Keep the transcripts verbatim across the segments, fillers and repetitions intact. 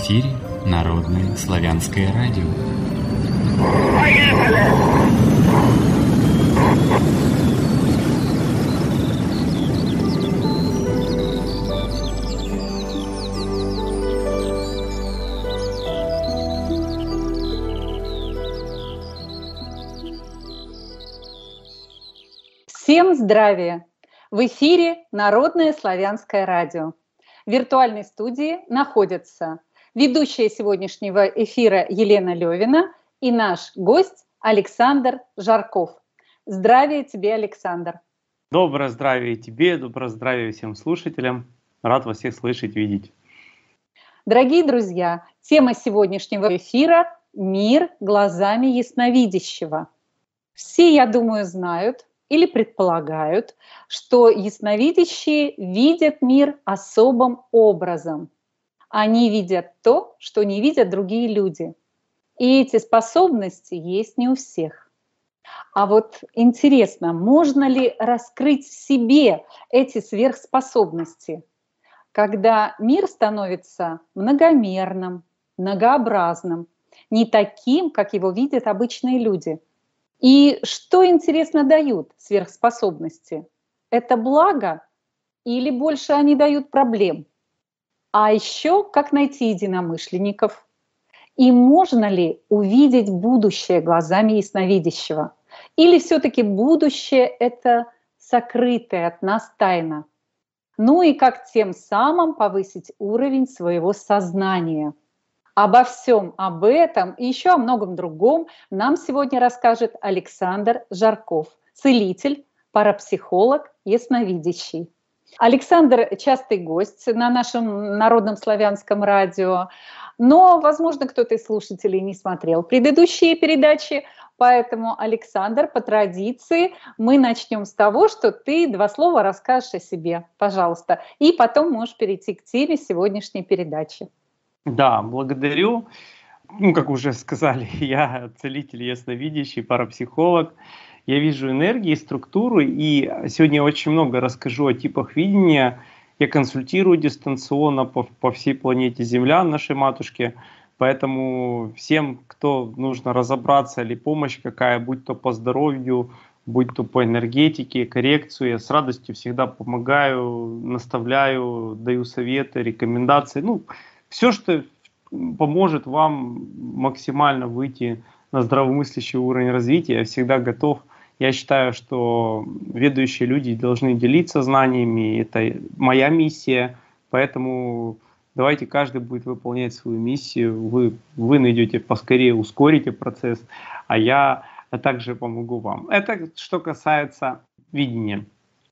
эфире Народное славянское радио. Поехали! Всем здравия! В эфире Народное славянское радио. В виртуальной студии находятся ведущая сегодняшнего эфира Елена Левина и наш гость Александр Жарков. Здравия тебе, Александр! Доброе здравие тебе, доброе здравие всем слушателям. Рад вас всех слышать, видеть. Дорогие друзья, тема сегодняшнего эфира – «Мир глазами ясновидящего». Все, я думаю, знают или предполагают, что ясновидящие видят мир особым образом. Они видят то, что не видят другие люди. И эти способности есть не у всех. А вот интересно, можно ли раскрыть в себе эти сверхспособности, когда мир становится многомерным, многообразным, не таким, как его видят обычные люди? И что, интересно, дают сверхспособности? Это благо или больше они дают проблем? А еще, как найти единомышленников? И можно ли увидеть будущее глазами ясновидящего? Или все-таки будущее – это сокрытая от нас тайна? Ну и как тем самым повысить уровень своего сознания? Обо всем об этом и еще о многом другом нам сегодня расскажет Александр Жарков, целитель, парапсихолог, ясновидящий. Александр – частый гость на нашем Народном славянском радио, но, возможно, кто-то из слушателей не смотрел предыдущие передачи, поэтому, Александр, по традиции мы начнем с того, что ты два слова расскажешь о себе, пожалуйста, и потом можешь перейти к теме сегодняшней передачи. Да, благодарю. Ну, как уже сказали, я целитель, ясновидящий, парапсихолог. Я вижу энергии, структуру, и сегодня очень много расскажу о типах видения. Я консультирую дистанционно по, по всей планете Земля, нашей матушке. Поэтому всем, кто нужно разобраться или помощь какая, будь то по здоровью, будь то по энергетике, коррекцию, я с радостью всегда помогаю, наставляю, даю советы, рекомендации. Ну, все, что поможет вам максимально выйти на здравомыслящий уровень развития, я всегда готов. Я считаю, что ведущие люди должны делиться знаниями, это моя миссия, поэтому давайте каждый будет выполнять свою миссию, вы, вы найдете поскорее, ускорите процесс, а я также помогу вам. Это что касается видения.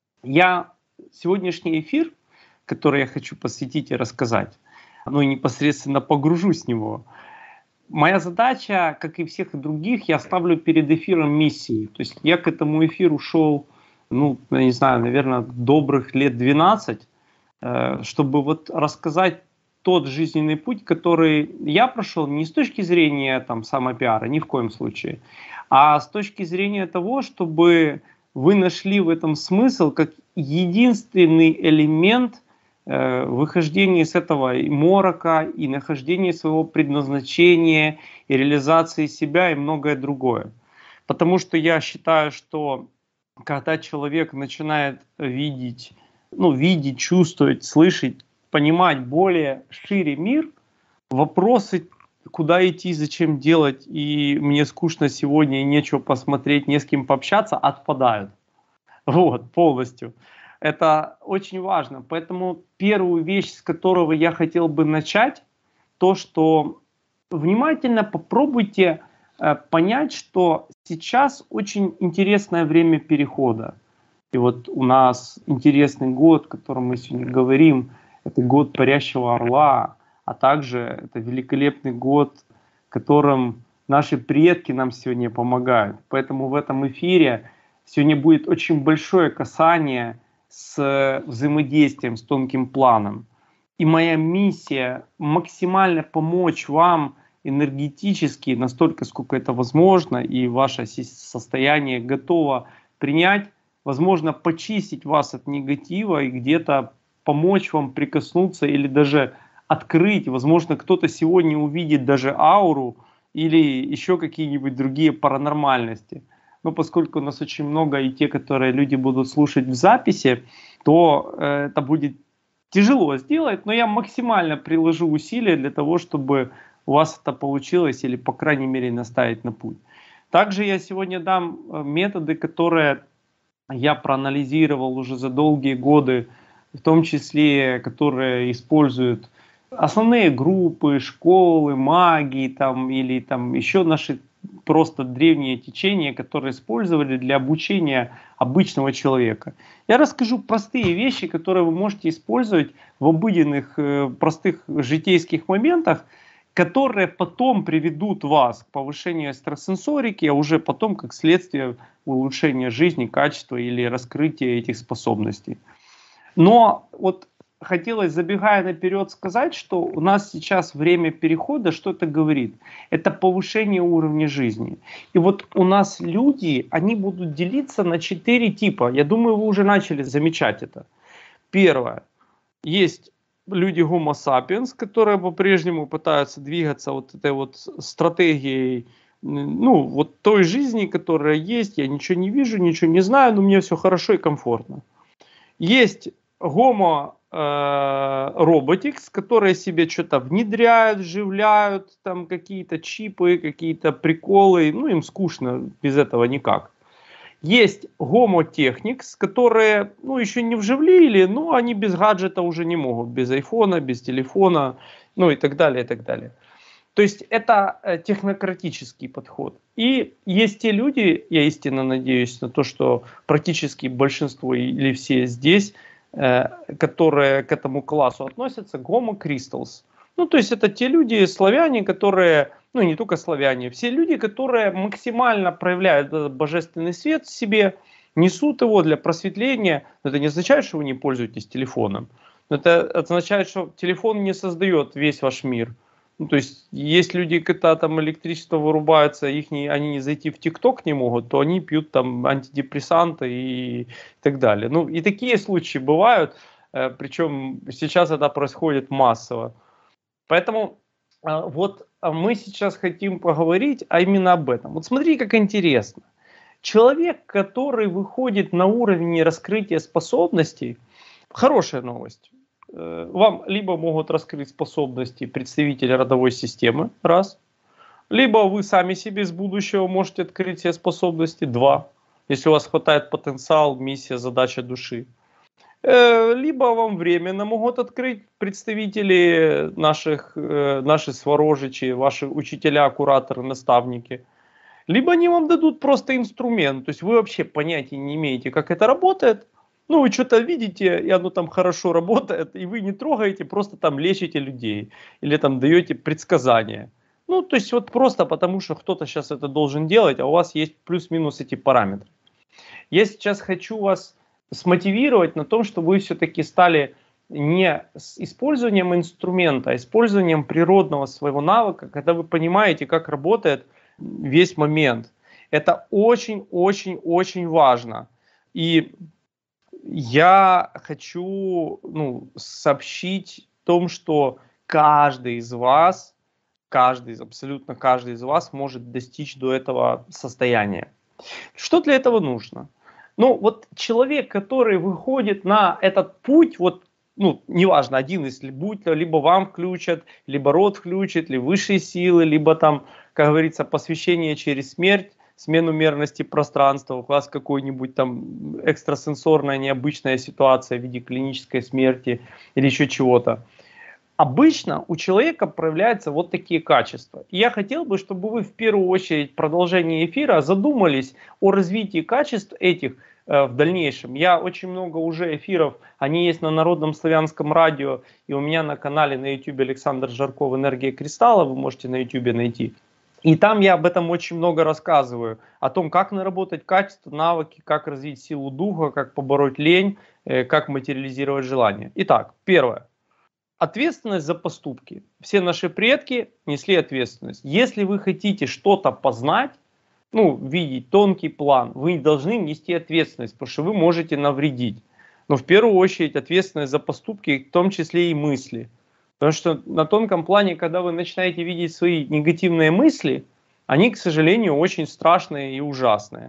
Я сегодняшний эфир, который я хочу посвятить и рассказать, ну и непосредственно погружусь в него. Моя задача, как и всех других, я ставлю перед эфиром миссии. То есть я к этому эфиру шел, ну, я не знаю, наверное, добрых лет двенадцать, чтобы вот рассказать тот жизненный путь, который я прошел не с точки зрения там самопиара, ни в коем случае, а с точки зрения того, чтобы вы нашли в этом смысл как единственный элемент выхождение из этого и морока, и нахождение своего предназначения, и реализации себя, и многое другое. Потому что я считаю, что когда человек начинает видеть, ну, видеть, чувствовать, слышать, понимать более шире мир, вопросы, куда идти, зачем делать, и мне скучно сегодня, и нечего посмотреть, не с кем пообщаться, отпадают. Вот, полностью. Это очень важно. Поэтому первую вещь, с которого я хотел бы начать, то, что внимательно попробуйте э, понять, что сейчас очень интересное время перехода. И вот у нас интересный год, о котором мы сегодня говорим, это год парящего орла, а также это великолепный год, которым наши предки нам сегодня помогают. Поэтому в этом эфире сегодня будет очень большое касание с взаимодействием с тонким планом. И моя миссия максимально помочь вам энергетически, настолько, сколько это возможно, и ваше состояние готово принять, возможно, почистить вас от негатива и где-то помочь вам прикоснуться или даже открыть. Возможно, кто-то сегодня увидит даже ауру или еще какие-нибудь другие паранормальности. Но поскольку у нас очень много и те, которые люди будут слушать в записи, то э, это будет тяжело сделать, но я максимально приложу усилия для того, чтобы у вас это получилось или, по крайней мере, наставить на путь. Также я сегодня дам методы, которые я проанализировал уже за долгие годы, в том числе, которые используют основные группы, школы, магии там, или там еще наши просто древние течения, которые использовали для обучения обычного человека. Я расскажу простые вещи, которые вы можете использовать в обыденных, простых житейских моментах, которые потом приведут вас к повышению экстрасенсорики, а уже потом как следствие улучшения жизни, качества или раскрытия этих способностей. Но вот хотелось, забегая наперед, сказать, что у нас сейчас время перехода, что это говорит? Это повышение уровня жизни. И вот у нас люди, они будут делиться на четыре типа. Я думаю, вы уже начали замечать это. Первое. Есть люди Homo sapiens, которые по-прежнему пытаются двигаться вот этой вот стратегией, ну, вот той жизни, которая есть. Я ничего не вижу, ничего не знаю, но мне все хорошо и комфортно. Есть Homo роботикс, которые себе что-то внедряют, вживляют, там какие-то чипы, какие-то приколы, ну им скучно без этого никак. Есть Homo technics, которые, ну, еще не вживлили, но они без гаджета уже не могут, без айфона, без телефона, ну и так далее, и так далее. То есть это технократический подход. И есть те люди, я истинно надеюсь на то, что практически большинство или все здесь, которые к этому классу относятся, Homo crystals. Ну, то есть это те люди, славяне, которые, ну, не только славяне, все люди, которые максимально проявляют божественный свет в себе, несут его для просветления. Но это не означает, что вы не пользуетесь телефоном. Это означает, что телефон не создает весь ваш мир. Ну, то есть, есть люди, когда там электричество вырубается, их не, они не зайти в ТикТок не могут, то они пьют там антидепрессанты и так далее. Ну, и такие случаи бывают, причем сейчас это происходит массово. Поэтому вот мы сейчас хотим поговорить а именно об этом. Вот смотри, как интересно. Человек, который выходит на уровень раскрытия способностей, хорошая новость. Вам либо могут раскрыть способности представители родовой системы, раз. Либо вы сами себе из будущего можете открыть все способности, два. Если у вас хватает потенциал, миссия, задача души. Либо вам временно могут открыть представители наших, наши сворожичи, ваши учителя, кураторы, наставники. Либо они вам дадут просто инструмент, то есть вы вообще понятия не имеете, как это работает. Ну, вы что-то видите, и оно там хорошо работает, и вы не трогаете, просто там лечите людей. Или там даете предсказания. Ну, то есть вот просто потому, что кто-то сейчас это должен делать, а у вас есть плюс-минус эти параметры. Я сейчас хочу вас смотивировать на том, чтобы вы все-таки стали не с использованием инструмента, а использованием природного своего навыка, когда вы понимаете, как работает весь момент. Это очень-очень-очень важно. И я хочу, ну, сообщить о том, что каждый из вас, каждый, абсолютно каждый из вас может достичь до этого состояния. Что для этого нужно? Ну, вот человек, который выходит на этот путь, вот, ну, неважно, один из, будь то, либо вам включат, либо род включит, либо высшие силы, либо там, как говорится, посвящение через смерть, смену мерности пространства, у вас какой-нибудь там экстрасенсорная необычная ситуация в виде клинической смерти или еще чего-то. Обычно у человека проявляются вот такие качества. И я хотел бы, чтобы вы в первую очередь в продолжении эфира задумались о развитии качеств этих э, в дальнейшем. Я очень много уже эфиров, они есть на Народном славянском радио и у меня на канале на YouTube Александр Жарков «Энергия кристалла», вы можете на YouTube найти. И там я об этом очень много рассказываю, о том, как наработать качества, навыки, как развить силу духа, как побороть лень, как материализировать желания. Итак, первое. Ответственность за поступки. Все наши предки несли ответственность. Если вы хотите что-то познать, ну, видеть тонкий план, вы должны нести ответственность, потому что вы можете навредить. Но в первую очередь ответственность за поступки, в том числе и мысли. Потому что на тонком плане, когда вы начинаете видеть свои негативные мысли, они, к сожалению, очень страшные и ужасные.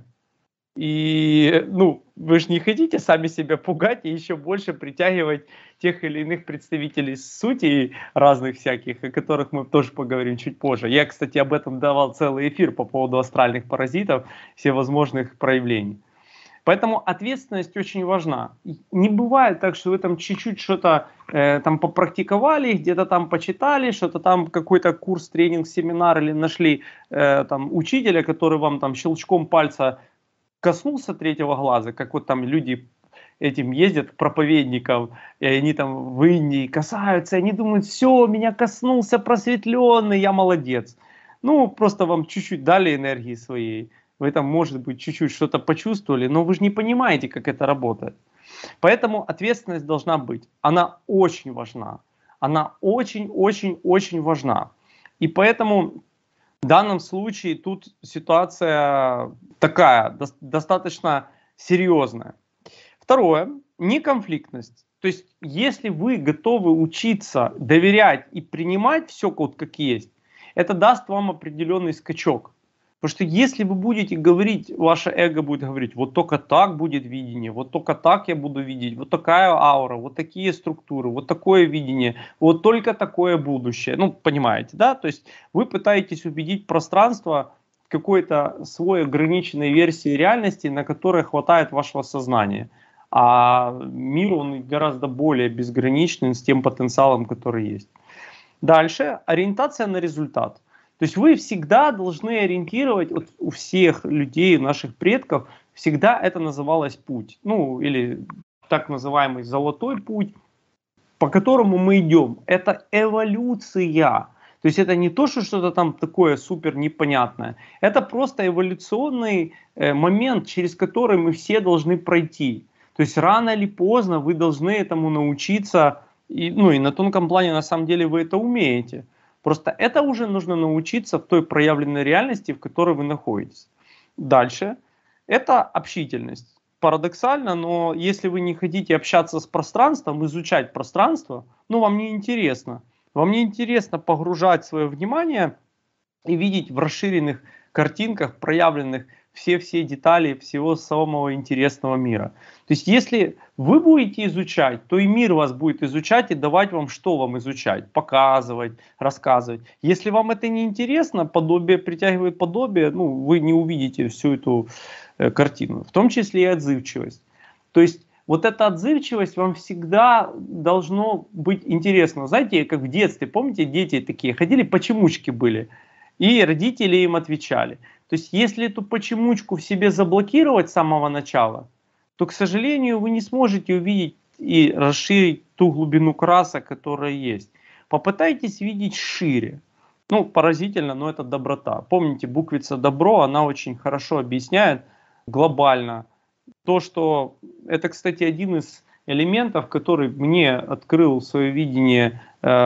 И, ну, вы же не хотите сами себя пугать и еще больше притягивать тех или иных представителей сути разных всяких, о которых мы тоже поговорим чуть позже. Я, кстати, об этом давал целый эфир по поводу астральных паразитов, всевозможных проявлений. Поэтому ответственность очень важна. Не бывает так, что вы там чуть-чуть что-то э, там попрактиковали, где-то там почитали, что-то там какой-то курс, тренинг, семинар или нашли э, там учителя, который вам там щелчком пальца коснулся третьего глаза, как вот там люди этим ездят к проповедникам, и они там в Индии касаются, и они думают, все, меня коснулся просветленный, я молодец. Ну, просто вам чуть-чуть дали энергии своей, вы там, может быть, чуть-чуть что-то почувствовали, но вы же не понимаете, как это работает. Поэтому ответственность должна быть. Она очень важна. Она очень-очень-очень важна. И поэтому в данном случае тут ситуация такая, до, достаточно серьезная. Второе, неконфликтность. То есть, если вы готовы учиться доверять и принимать все вот как есть, это даст вам определенный скачок. Потому что если вы будете говорить, ваше эго будет говорить, вот только так будет видение, вот только так я буду видеть, вот такая аура, вот такие структуры, вот такое видение, вот только такое будущее. Ну, понимаете, да? То есть вы пытаетесь убедить пространство в какой-то свой ограниченной версии реальности, на которой хватает вашего сознания. А мир, он гораздо более безграничный с тем потенциалом, который есть. Дальше, ориентация на результат. То есть вы всегда должны ориентировать, вот у всех людей, наших предков, всегда это называлось путь. Ну, или так называемый золотой путь, по которому мы идем. Это эволюция. То есть это не то, что что-то там такое супер непонятное. Это просто эволюционный э, момент, через который мы все должны пройти. То есть рано или поздно вы должны этому научиться. И, ну и на тонком плане на самом деле вы это умеете. Просто это уже нужно научиться в той проявленной реальности, в которой вы находитесь. Дальше. Это общительность. Парадоксально, но если вы не хотите общаться с пространством, изучать пространство, ну вам не интересно. Вам не интересно погружать свое внимание и видеть в расширенных картинках, проявленных все-все детали всего самого интересного мира. То есть если вы будете изучать, то и мир вас будет изучать и давать вам, что вам изучать, показывать, рассказывать. Если вам это не интересно, подобие притягивает подобие, ну, вы не увидите всю эту э, картину, в том числе и отзывчивость. То есть вот эта отзывчивость вам всегда должно быть интересно. Знаете, как в детстве, помните, дети такие ходили, почемучки были, и родители им отвечали. То есть если эту почемучку в себе заблокировать с самого начала, то, к сожалению, вы не сможете увидеть и расширить ту глубину красок, которая есть. Попытайтесь видеть шире. Ну, поразительно, но это доброта. Помните, буквица «добро», она очень хорошо объясняет глобально то, что это, кстати, один из элементов, который мне открыл свое видение.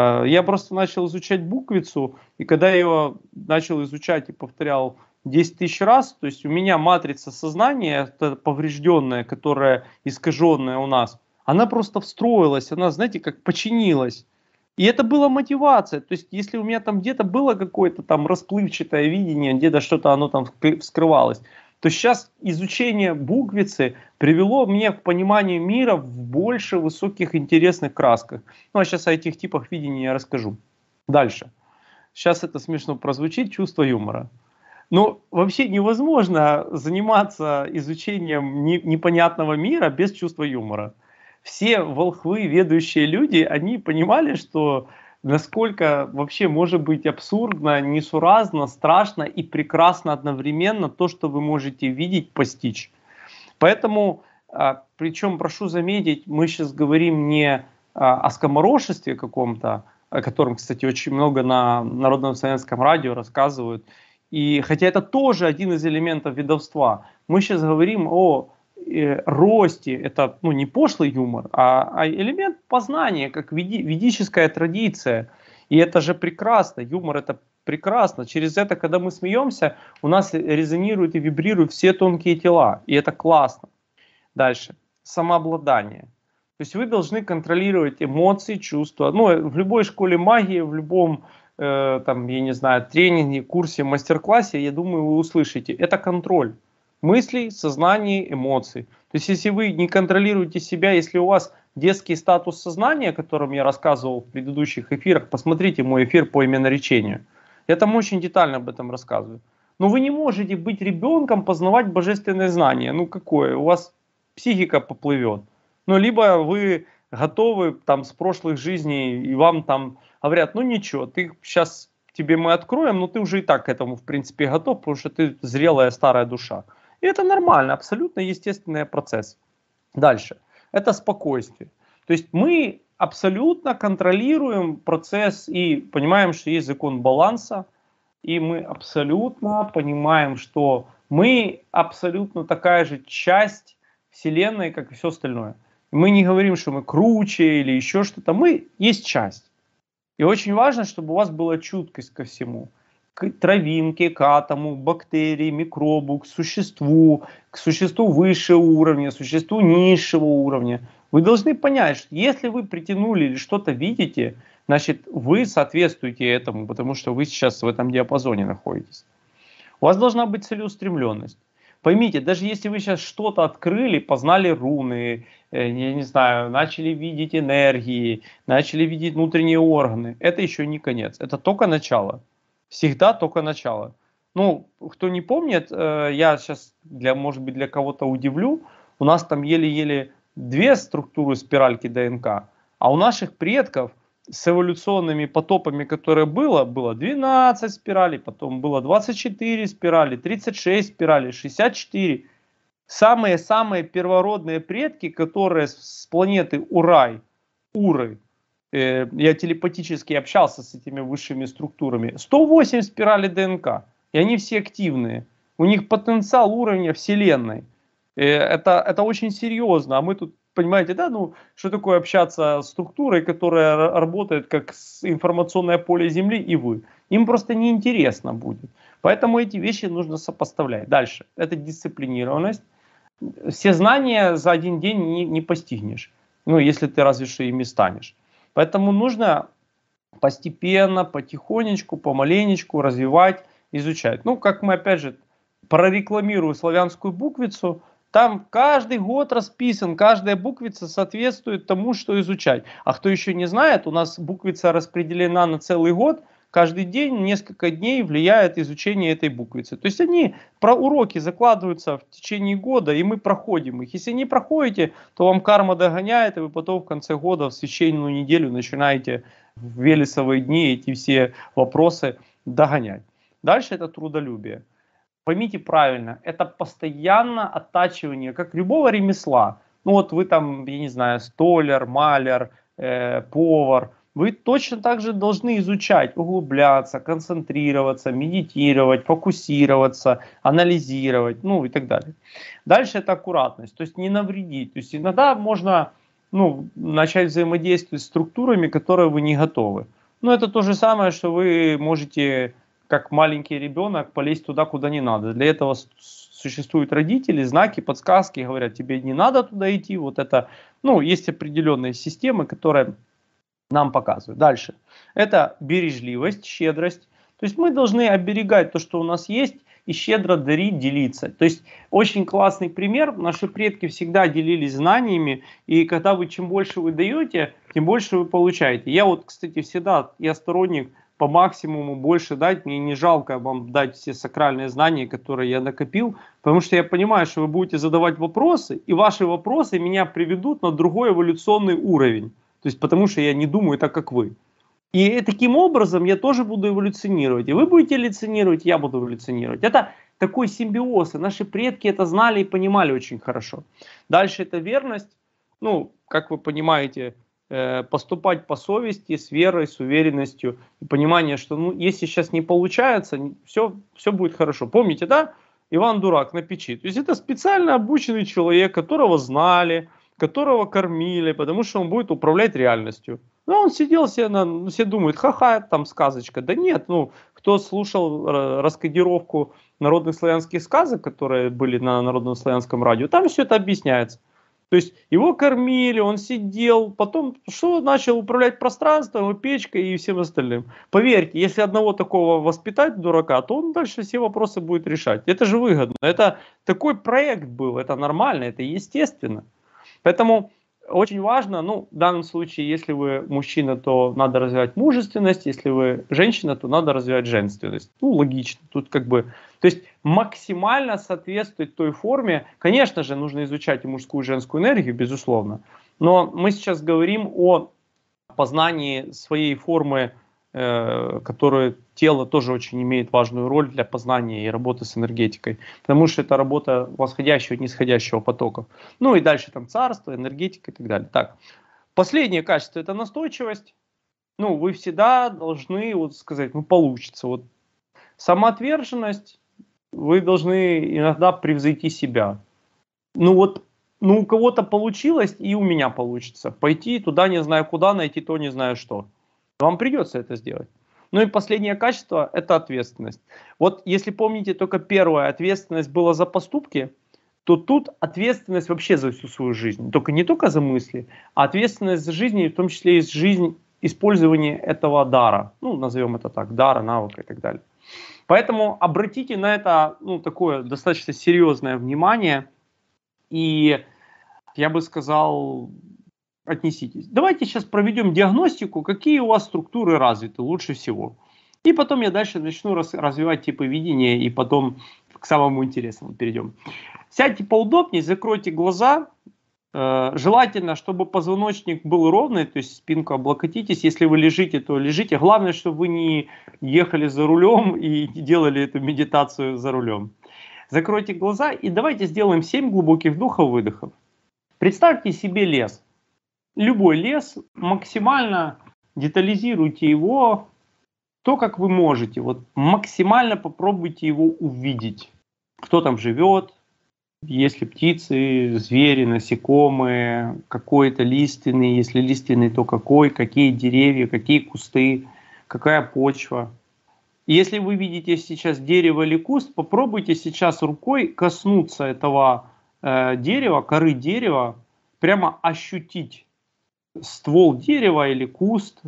Я просто начал изучать буквицу, и когда я ее начал изучать и повторял десять тысяч раз, то есть у меня матрица сознания, поврежденная, которая искаженная у нас, она просто встроилась, она, знаете, как починилась. И это была мотивация. То есть если у меня там где-то было какое-то там расплывчатое видение, где-то что-то оно там вскрывалось, то сейчас изучение буквицы привело меня к пониманию мира в больше высоких интересных красках. Ну а сейчас о этих типах видения я расскажу. Дальше. Сейчас это смешно прозвучит, чувство юмора. Но вообще невозможно заниматься изучением непонятного мира без чувства юмора. Все волхвы, ведущие люди, они понимали, что насколько вообще может быть абсурдно, несуразно, страшно и прекрасно одновременно то, что вы можете видеть, постичь. Поэтому, причем прошу заметить, мы сейчас говорим не о скоморошестве каком-то, о котором, кстати, очень много на Народном славянском радио рассказывают. И хотя это тоже один из элементов ведовства, мы сейчас говорим о э, росте, это ну, не пошлый юмор, а, а элемент познания, как веди, ведическая традиция. И это же прекрасно, юмор это прекрасно. Через это, когда мы смеемся, у нас резонируют и вибрируют все тонкие тела, и это классно. Дальше, самообладание. То есть вы должны контролировать эмоции, чувства. Ну, в любой школе магии, в любом, э, там, я не знаю, тренинге, курсе, мастер-классе, я думаю, вы услышите. Это контроль мыслей, сознания, эмоций. То есть если вы не контролируете себя, если у вас детский статус сознания, о котором я рассказывал в предыдущих эфирах, посмотрите мой эфир по именоречению. Я там очень детально об этом рассказываю. Но вы не можете быть ребенком, познавать божественные знания. Ну какое? У вас психика поплывет. Ну либо вы готовы там с прошлых жизней, и вам там говорят, ну ничего, ты сейчас тебе мы откроем, но ты уже и так к этому в принципе готов, потому что ты зрелая старая душа. И это нормально, абсолютно естественный процесс. Дальше. Это спокойствие. То есть мы абсолютно контролируем процесс и понимаем, что есть закон баланса. И мы абсолютно понимаем, что мы абсолютно такая же часть Вселенной, как и все остальное. Мы не говорим, что мы круче или еще что-то. Мы есть часть. И очень важно, чтобы у вас была чуткость ко всему. К травинке, к атому, к бактерии, микробу, к существу, к существу высшего уровня, существу низшего уровня. Вы должны понять, что если вы притянули или что-то видите, значит вы соответствуете этому, потому что вы сейчас в этом диапазоне находитесь. У вас должна быть целеустремленность. Поймите, даже если вы сейчас что-то открыли, познали руны, я не знаю, начали видеть энергии, начали видеть внутренние органы, это еще не конец, это только начало. Всегда только начало. Ну, кто не помнит, я сейчас, для, может быть, для кого-то удивлю, у нас там еле-еле две структуры спиральки ДНК, а у наших предков с эволюционными потопами, которые было, было двенадцать спиралей, потом было двадцать четыре спирали, тридцать шесть спиралей, шестьдесят четыре. Самые-самые первородные предки, которые с планеты Урай, Уры, э, я телепатически общался с этими высшими структурами, сто восемь спиралей ДНК, и они все активные. У них потенциал уровня Вселенной. Э, это, это очень серьезно, а мы тут, понимаете, да, ну, что такое общаться с структурой, которая работает как информационное поле Земли и вы. Им просто неинтересно будет. Поэтому эти вещи нужно сопоставлять. Дальше. Это дисциплинированность. Все знания за один день не, не постигнешь. Ну, если ты разве что ими станешь. Поэтому нужно постепенно, потихонечку, помаленечку развивать, изучать. Ну, как мы опять же прорекламируем славянскую буквицу, там каждый год расписан, каждая буквица соответствует тому, что изучать. А кто еще не знает, у нас буквица распределена на целый год. Каждый день, несколько дней влияет изучение этой буквицы. То есть они про уроки закладываются в течение года, и мы проходим их. Если не проходите, то вам карма догоняет, и вы потом в конце года, в священную неделю начинаете в Велесовые дни эти все вопросы догонять. Дальше это трудолюбие. Поймите правильно, это постоянно оттачивание, как любого ремесла. Ну вот вы там, я не знаю, столяр, маляр, э, повар. Вы точно так же должны изучать, углубляться, концентрироваться, медитировать, фокусироваться, анализировать, ну и так далее. Дальше это аккуратность, то есть не навредить. То есть иногда можно ну, начать взаимодействовать с структурами, которые вы не готовы. Но это то же самое, что вы можете, как маленький ребенок, полезть туда, куда не надо. Для этого существуют родители, знаки, подсказки, говорят, тебе не надо туда идти. Вот это, ну, есть определенные системы, которые нам показывают. Дальше. Это бережливость, щедрость. То есть мы должны оберегать то, что у нас есть, и щедро дарить, делиться. То есть очень классный пример. Наши предки всегда делились знаниями, и когда вы чем больше вы даете, тем больше вы получаете. Я вот, кстати, всегда, я сторонник по максимуму больше дать. Мне не жалко вам дать все сакральные знания, которые я накопил, потому что я понимаю, что вы будете задавать вопросы, и ваши вопросы меня приведут на другой эволюционный уровень. То есть потому что я не думаю так, как вы. И таким образом я тоже буду эволюционировать. И вы будете эволюционировать, я буду эволюционировать. Это такой симбиоз. И наши предки это знали и понимали очень хорошо. Дальше это верность. Ну, как вы понимаете, поступать по совести, с верой, с уверенностью. И понимание, что ну, если сейчас не получается, все, все будет хорошо. Помните, да? Иван Дурак на печи. То есть это специально обученный человек, которого знали, которого кормили, потому что он будет управлять реальностью. Ну, он сидел себе, на, все думают, ха-ха, там сказочка. Да нет, ну, кто слушал раскодировку народных славянских сказок, которые были на народном славянском радио, там все это объясняется. То есть его кормили, он сидел, потом что начал управлять пространством, печкой и всем остальным. Поверьте, если одного такого воспитать дурака, то он дальше все вопросы будет решать. Это же выгодно. Это такой проект был, это нормально, это естественно. Поэтому очень важно, ну, в данном случае, если вы мужчина, то надо развивать мужественность, если вы женщина, то надо развивать женственность. Ну, логично. Тут как бы, то есть максимально соответствовать той форме. Конечно же, нужно изучать и мужскую, и женскую энергию, безусловно. Но мы сейчас говорим о познании своей формы, э, которая тело тоже очень имеет важную роль для познания и работы с энергетикой. Потому что это работа восходящего и нисходящего потоков. Ну и дальше там царство, энергетика и так далее. Так, последнее качество — это настойчивость. Ну, вы всегда должны вот сказать, ну, получится. Вот самоотверженность, вы должны иногда превзойти себя. Ну вот, ну у кого-то получилось, и у меня получится. Пойти туда не знаю куда, найти то не знаю что. Вам придется это сделать. Ну и последнее качество — это ответственность. Вот если помните, только первая ответственность была за поступки, то тут ответственность вообще за всю свою жизнь. Только не только за мысли, а ответственность за жизнь, в том числе и жизнь использования этого дара. Ну, назовем это так, дара, навыка и так далее. Поэтому обратите на это, ну, такое достаточно серьезное внимание. И я бы сказал, отнеситесь. Давайте сейчас проведем диагностику, какие у вас структуры развиты лучше всего. И потом я дальше начну раз, развивать типы видения, и потом к самому интересному перейдем. Сядьте поудобнее, закройте глаза. Э, желательно, чтобы позвоночник был ровный, то есть спинку облокотитесь. Если вы лежите, то лежите. Главное, чтобы вы не ехали за рулем и не делали эту медитацию за рулем. Закройте глаза и давайте сделаем семь глубоких вдохов-выдохов. Представьте себе лес. Любой лес, максимально детализируйте его, то, как вы можете. Вот максимально попробуйте его увидеть. Кто там живет, есть ли птицы, звери, насекомые, какой-то лиственный, если лиственный, то какой, какие деревья, какие кусты, какая почва. Если вы видите сейчас дерево или куст, попробуйте сейчас рукой коснуться этого э, дерева, коры дерева, прямо ощутить ствол дерева или куст.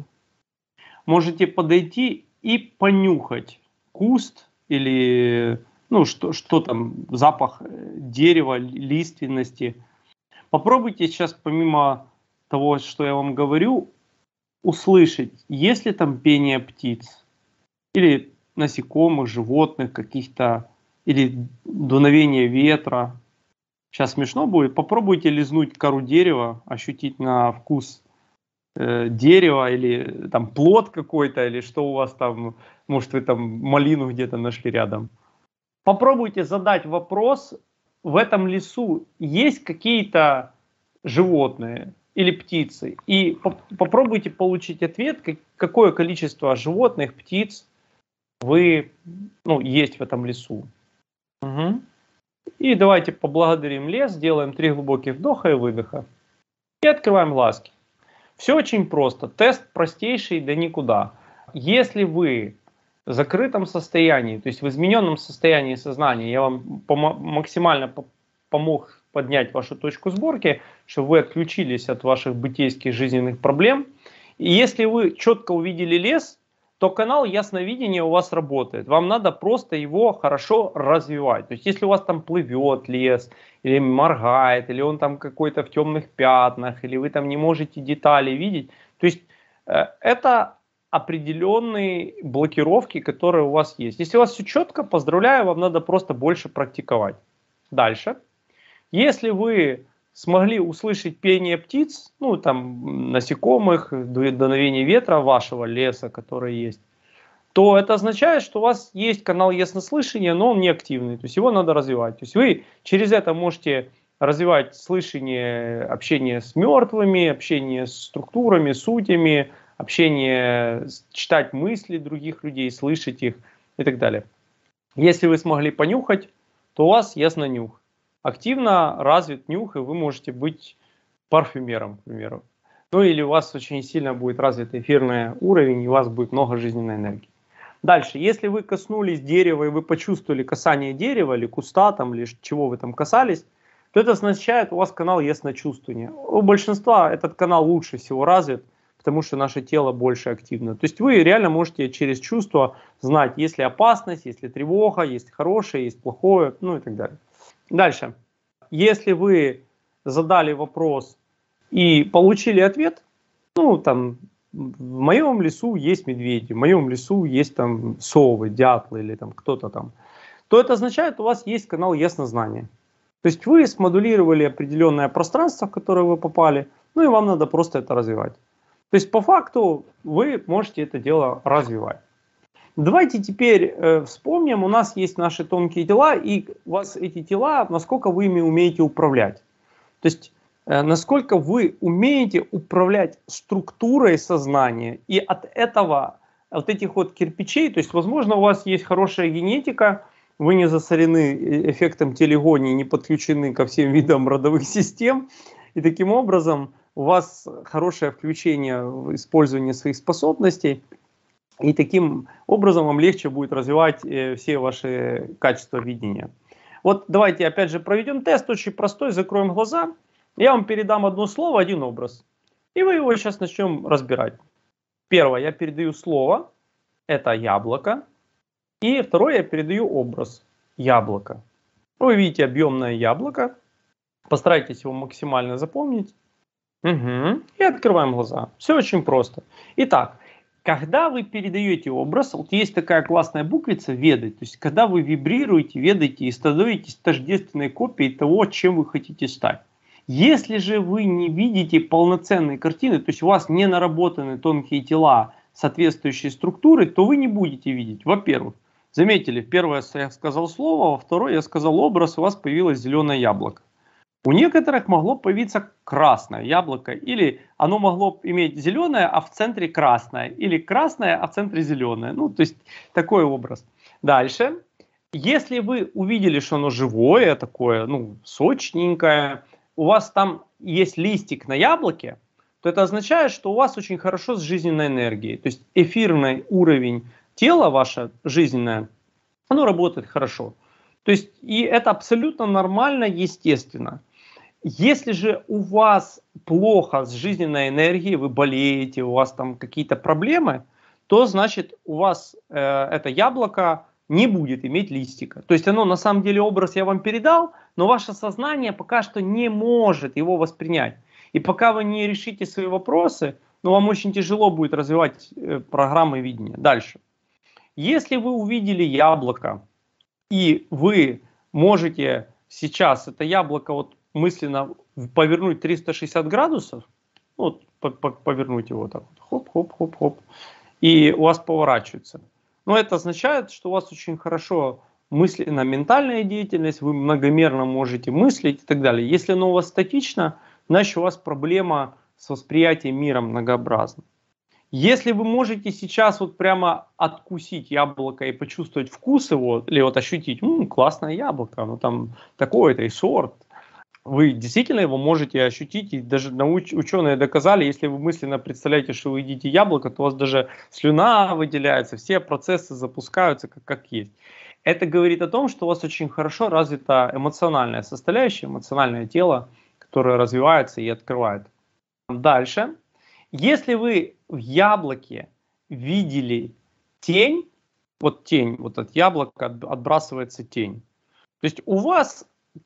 Можете подойти и понюхать куст или ну, что, что там, запах дерева, лиственности. Попробуйте сейчас, помимо того, что я вам говорю, услышать, есть ли там пение птиц или насекомых, животных каких-то, или дуновение ветра. Сейчас смешно будет. Попробуйте лизнуть кору дерева, ощутить на вкус э, дерева или там плод какой-то, или что у вас там, может вы там малину где-то нашли рядом. Попробуйте задать вопрос, в этом лесу есть какие-то животные или птицы, и поп попробуйте получить ответ, как, какое количество животных, птиц вы, ну, есть в этом лесу. Угу. И давайте поблагодарим лес, делаем три глубоких вдоха и выдоха. И открываем глазки. Все очень просто. Тест простейший да никуда. Если вы в закрытом состоянии, то есть в измененном состоянии сознания, я вам пом- максимально по- помог поднять вашу точку сборки, чтобы вы отключились от ваших бытийских жизненных проблем. И если вы четко увидели лес, то канал ясновидения у вас работает. Вам надо просто его хорошо развивать. То есть если у вас там плывет лес, или моргает, или он там какой-то в темных пятнах, или вы там не можете детали видеть, то есть э, это определенные блокировки, которые у вас есть. Если у вас все четко, поздравляю, вам надо просто больше практиковать. Дальше. Если вы смогли услышать пение птиц, ну там насекомых, дуновение ветра вашего леса, который есть, то это означает, что у вас есть канал яснослышания, но он не активный, то есть его надо развивать. То есть вы через это можете развивать слышание, общение с мертвыми, общение с структурами, сутями, общение, читать мысли других людей, слышать их и так далее. Если вы смогли понюхать, то у вас яснонюх. Активно развит нюх, и вы можете быть парфюмером, к примеру. Ну или у вас очень сильно будет развит эфирный уровень, и у вас будет много жизненной энергии. Дальше, если вы коснулись дерева, и вы почувствовали касание дерева, или куста, там, или чего вы там касались, то это означает, у вас канал ясночувствования. У большинства этот канал лучше всего развит, потому что наше тело больше активно. То есть вы реально можете через чувство знать, есть ли опасность, есть ли тревога, есть хорошее, есть плохое, ну и так далее. Дальше. Если вы задали вопрос и получили ответ, ну там, в моем лесу есть медведи, в моем лесу есть там совы, дятлы или там кто-то там, то это означает, у вас есть канал яснознания. То есть вы смодулировали определенное пространство, в которое вы попали, ну и вам надо просто это развивать. То есть по факту вы можете это дело развивать. Давайте теперь э, вспомним, у нас есть наши тонкие тела, и у вас эти тела, насколько вы ими умеете управлять. То есть э, насколько вы умеете управлять структурой сознания, и от этого, от этих вот кирпичей, то есть возможно у вас есть хорошая генетика, вы не засорены эффектом телегонии, не подключены ко всем видам родовых систем, и таким образом у вас хорошее включение в использование своих способностей, и таким образом вам легче будет развивать э, все ваши качества видения. Вот давайте опять же проведем тест, очень простой, закроем глаза. Я вам передам одно слово, один образ. И вы его сейчас начнем разбирать. Первое, я передаю слово, это яблоко. И второе, я передаю образ, яблоко. Вы видите объемное яблоко. Постарайтесь его максимально запомнить. Угу. И открываем глаза. Все очень просто. Итак, когда вы передаете образ, вот есть такая классная буквица «ведать», то есть когда вы вибрируете, ведаете и становитесь тождественной копией того, чем вы хотите стать. Если же вы не видите полноценной картины, то есть у вас не наработаны тонкие тела соответствующей структуры, то вы не будете видеть. Во-первых, заметили, первое я сказал слово, во второе я сказал образ, у вас появилось зеленое яблоко. У некоторых могло появиться красное яблоко, или оно могло иметь зеленое, а в центре красное, или красное, а в центре зеленое. Ну, то есть такой образ. Дальше. Если вы увидели, что оно живое, такое, ну, сочненькое, у вас там есть листик на яблоке, то это означает, что у вас очень хорошо с жизненной энергией. То есть эфирный уровень тела ваше жизненное, оно работает хорошо. То есть и это абсолютно нормально, естественно. Если же у вас плохо с жизненной энергией, вы болеете, у вас там какие-то проблемы, то значит у вас э, это яблоко не будет иметь листика. То есть оно на самом деле образ я вам передал, но ваше сознание пока что не может его воспринять. И пока вы не решите свои вопросы, ну, вам очень тяжело будет развивать э, программы видения. Дальше. Если вы увидели яблоко, и вы можете сейчас это яблоко вот мысленно повернуть триста шестьдесят градусов, вот повернуть его так вот, хоп-хоп-хоп-хоп, и у вас поворачивается. Но это означает, что у вас очень хорошо мысленно ментальная деятельность, вы многомерно можете мыслить и так далее. Если оно у вас статично, значит у вас проблема с восприятием мира многообразна. Если вы можете сейчас вот прямо откусить яблоко и почувствовать вкус его, или вот ощутить, м, классное яблоко, оно там такое-то и сорт, вы действительно его можете ощутить, и даже науч- ученые доказали, если вы мысленно представляете, что вы едите яблоко, то у вас даже слюна выделяется, все процессы запускаются как, как есть. Это говорит о том, что у вас очень хорошо развита эмоциональная составляющая, эмоциональное тело, которое развивается и открывает. Дальше. Если вы в яблоке видели тень, вот тень, вот от яблока отбрасывается тень. То есть у вас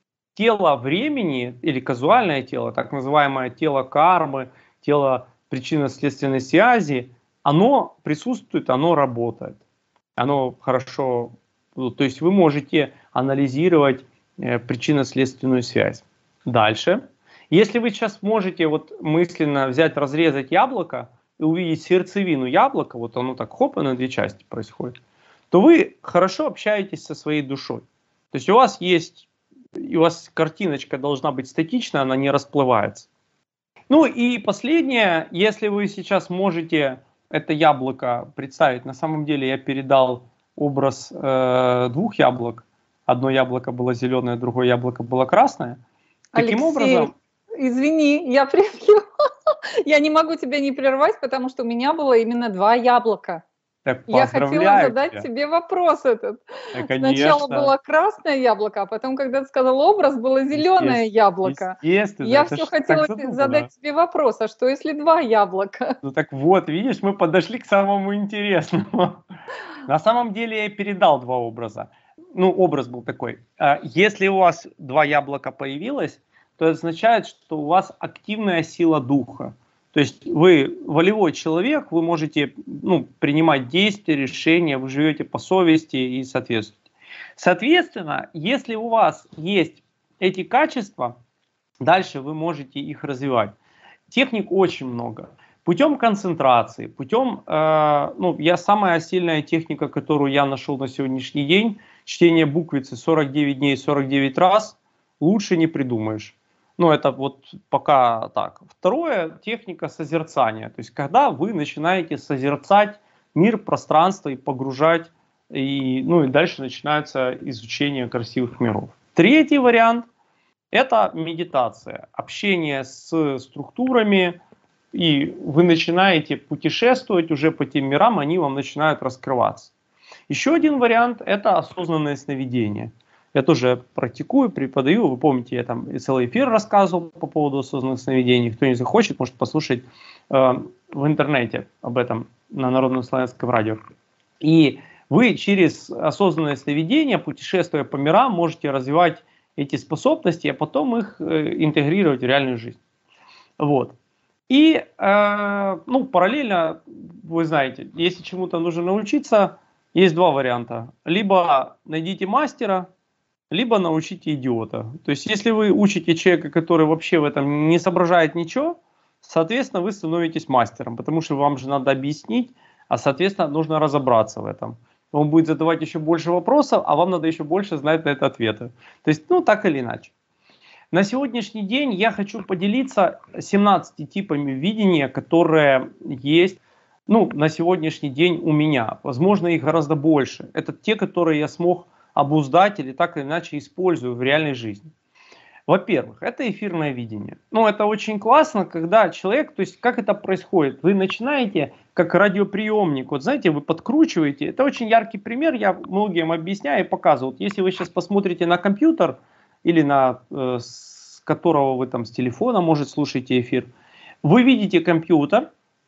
тело времени или казуальное тело, так называемое тело кармы, тело причинно-следственной связи, оно присутствует, оно работает. Оно хорошо, то есть вы можете анализировать э, причинно-следственную связь. Дальше. Если вы сейчас можете вот мысленно взять, разрезать яблоко и увидеть сердцевину яблока, вот оно так хоп, и на две части происходит, то вы хорошо общаетесь со своей душой. То есть у вас есть, и у вас картиночка должна быть статичная, она не расплывается. Ну и последнее, если вы сейчас можете это яблоко представить, на самом деле я передал образ э, двух яблок. Одно яблоко было зеленое, другое яблоко было красное. Таким Алексей, образом... извини, я прерву. Я не могу тебя не прервать, потому что у меня было именно два яблока. Так Я хотела поздравляю задать тебя. тебе вопрос этот. Да, Сначала конечно. было красное яблоко, а потом, когда ты сказал образ, было зеленое Естественно, яблоко. естественно, Я это все ж так хотела те- задумано. задать тебе вопрос, а что если два яблока? Ну так вот, видишь, мы подошли к самому интересному. На самом деле я передал два образа. Ну, образ был такой. А, Если у вас два яблока появилось, то это означает, что у вас активная сила духа. То есть вы волевой человек, вы можете, ну, принимать действия, решения, вы живете по совести и соответствуете. Соответственно, если у вас есть эти качества, дальше вы можете их развивать. Техник очень много. Путем концентрации, путем, э, ну, я самая сильная техника, которую я нашел на сегодняшний день, чтение буквицы сорок девять дней, сорок девять раз, лучше не придумаешь. Ну, это вот пока так. Второе, техника созерцания. То есть, когда вы начинаете созерцать мир, пространство и погружать, и, ну, и дальше начинается изучение красивых миров. Третий вариант – это медитация, общение с структурами, и вы начинаете путешествовать уже по тем мирам, они вам начинают раскрываться. Еще один вариант – это осознанное сновидение. Я тоже практикую, преподаю. Вы помните, я там и целый эфир рассказывал по поводу осознанных сновидений. Кто не захочет, может послушать э, в интернете об этом на Народном славянском радио. И вы через осознанное сновидение, путешествуя по мирам, можете развивать эти способности, а потом их э, интегрировать в реальную жизнь. Вот. И, э, ну, параллельно, вы знаете, если чему-то нужно научиться, есть два варианта. Либо найдите мастера, либо научите идиота. То есть, если вы учите человека, который вообще в этом не соображает ничего, соответственно, вы становитесь мастером, потому что вам же надо объяснить, а, соответственно, нужно разобраться в этом. Он будет задавать еще больше вопросов, а вам надо еще больше знать на это ответы. То есть, ну, так или иначе. На сегодняшний день я хочу поделиться семнадцатью типами видения, которые есть, ну, на сегодняшний день у меня. Возможно, их гораздо больше. Это те, которые я смог обуздать или так или иначе использую в реальной жизни. Во-первых, это эфирное видение. Ну, это очень классно, когда человек, то есть как это происходит? Вы начинаете как радиоприемник, вот знаете, вы подкручиваете. Это очень яркий пример, я многим объясняю и показываю. Вот если вы сейчас посмотрите на компьютер, или на, э, с которого вы там с телефона, может, слушаете эфир, вы видите компьютер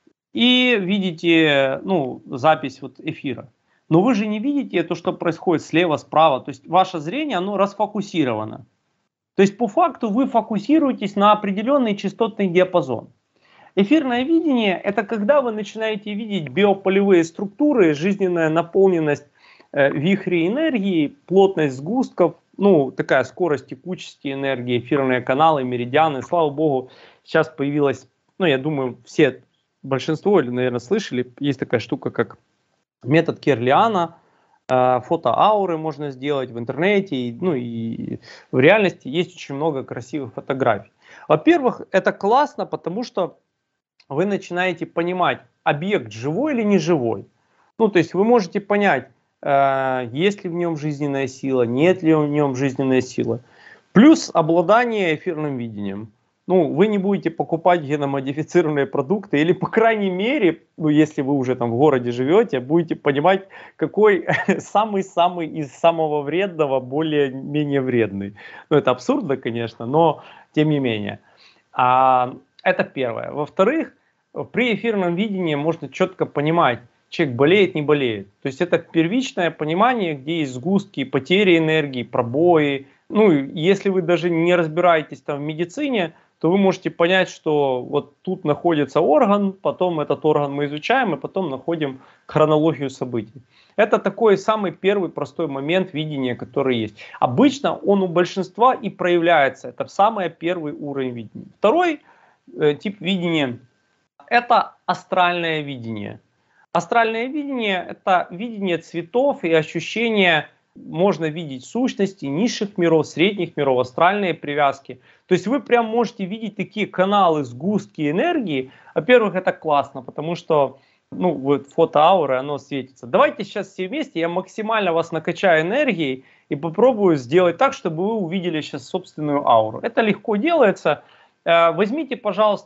и видите, ну, запись вот эфира. Но вы же не видите то, что происходит слева, справа. То есть ваше зрение, оно расфокусировано. То есть по факту вы фокусируетесь на определенный частотный диапазон. Эфирное видение – это когда вы начинаете видеть биополевые структуры, жизненная наполненность э, вихрей энергии, плотность сгустков, ну, такая скорость текучести энергии, эфирные каналы, меридианы. Слава богу, сейчас появилась, ну, я думаю, все, большинство, или, наверное, слышали, есть такая штука, как метод Кирлиана. Фотоауры можно сделать в интернете, ну и в реальности есть очень много красивых фотографий. Во-первых, это классно, потому что вы начинаете понимать, объект живой или не живой. Ну, то есть вы можете понять, есть ли в нем жизненная сила, нет ли в нем жизненная сила. Плюс обладание эфирным видением. Ну, вы не будете покупать геномодифицированные продукты, или, по крайней мере, ну, если вы уже там в городе живете, будете понимать, какой самый-самый из самого вредного более-менее вредный. Ну, это абсурдно, конечно, но тем не менее. А, это первое. Во-вторых, при эфирном видении можно четко понимать, человек болеет, не болеет. То есть это первичное понимание, где есть сгустки, потери энергии, пробои. Ну, если вы даже не разбираетесь там в медицине, то вы можете понять, что вот тут находится орган, потом этот орган мы изучаем, и потом находим хронологию событий. Это такой самый первый простой момент видения, который есть. Обычно он у большинства и проявляется. Это самый первый уровень видения. Второй э, тип видения – это астральное видение. Астральное видение – это видение цветов и ощущение. Можно видеть сущности низших миров, средних миров, астральные привязки. То есть вы прям можете видеть такие каналы, сгустки энергии. Во-первых, это классно, потому что, ну, вот фотоауры, оно светится. Давайте сейчас все вместе, я максимально вас накачаю энергией и попробую сделать так, чтобы вы увидели сейчас собственную ауру. Это легко делается. Возьмите, пожалуйста,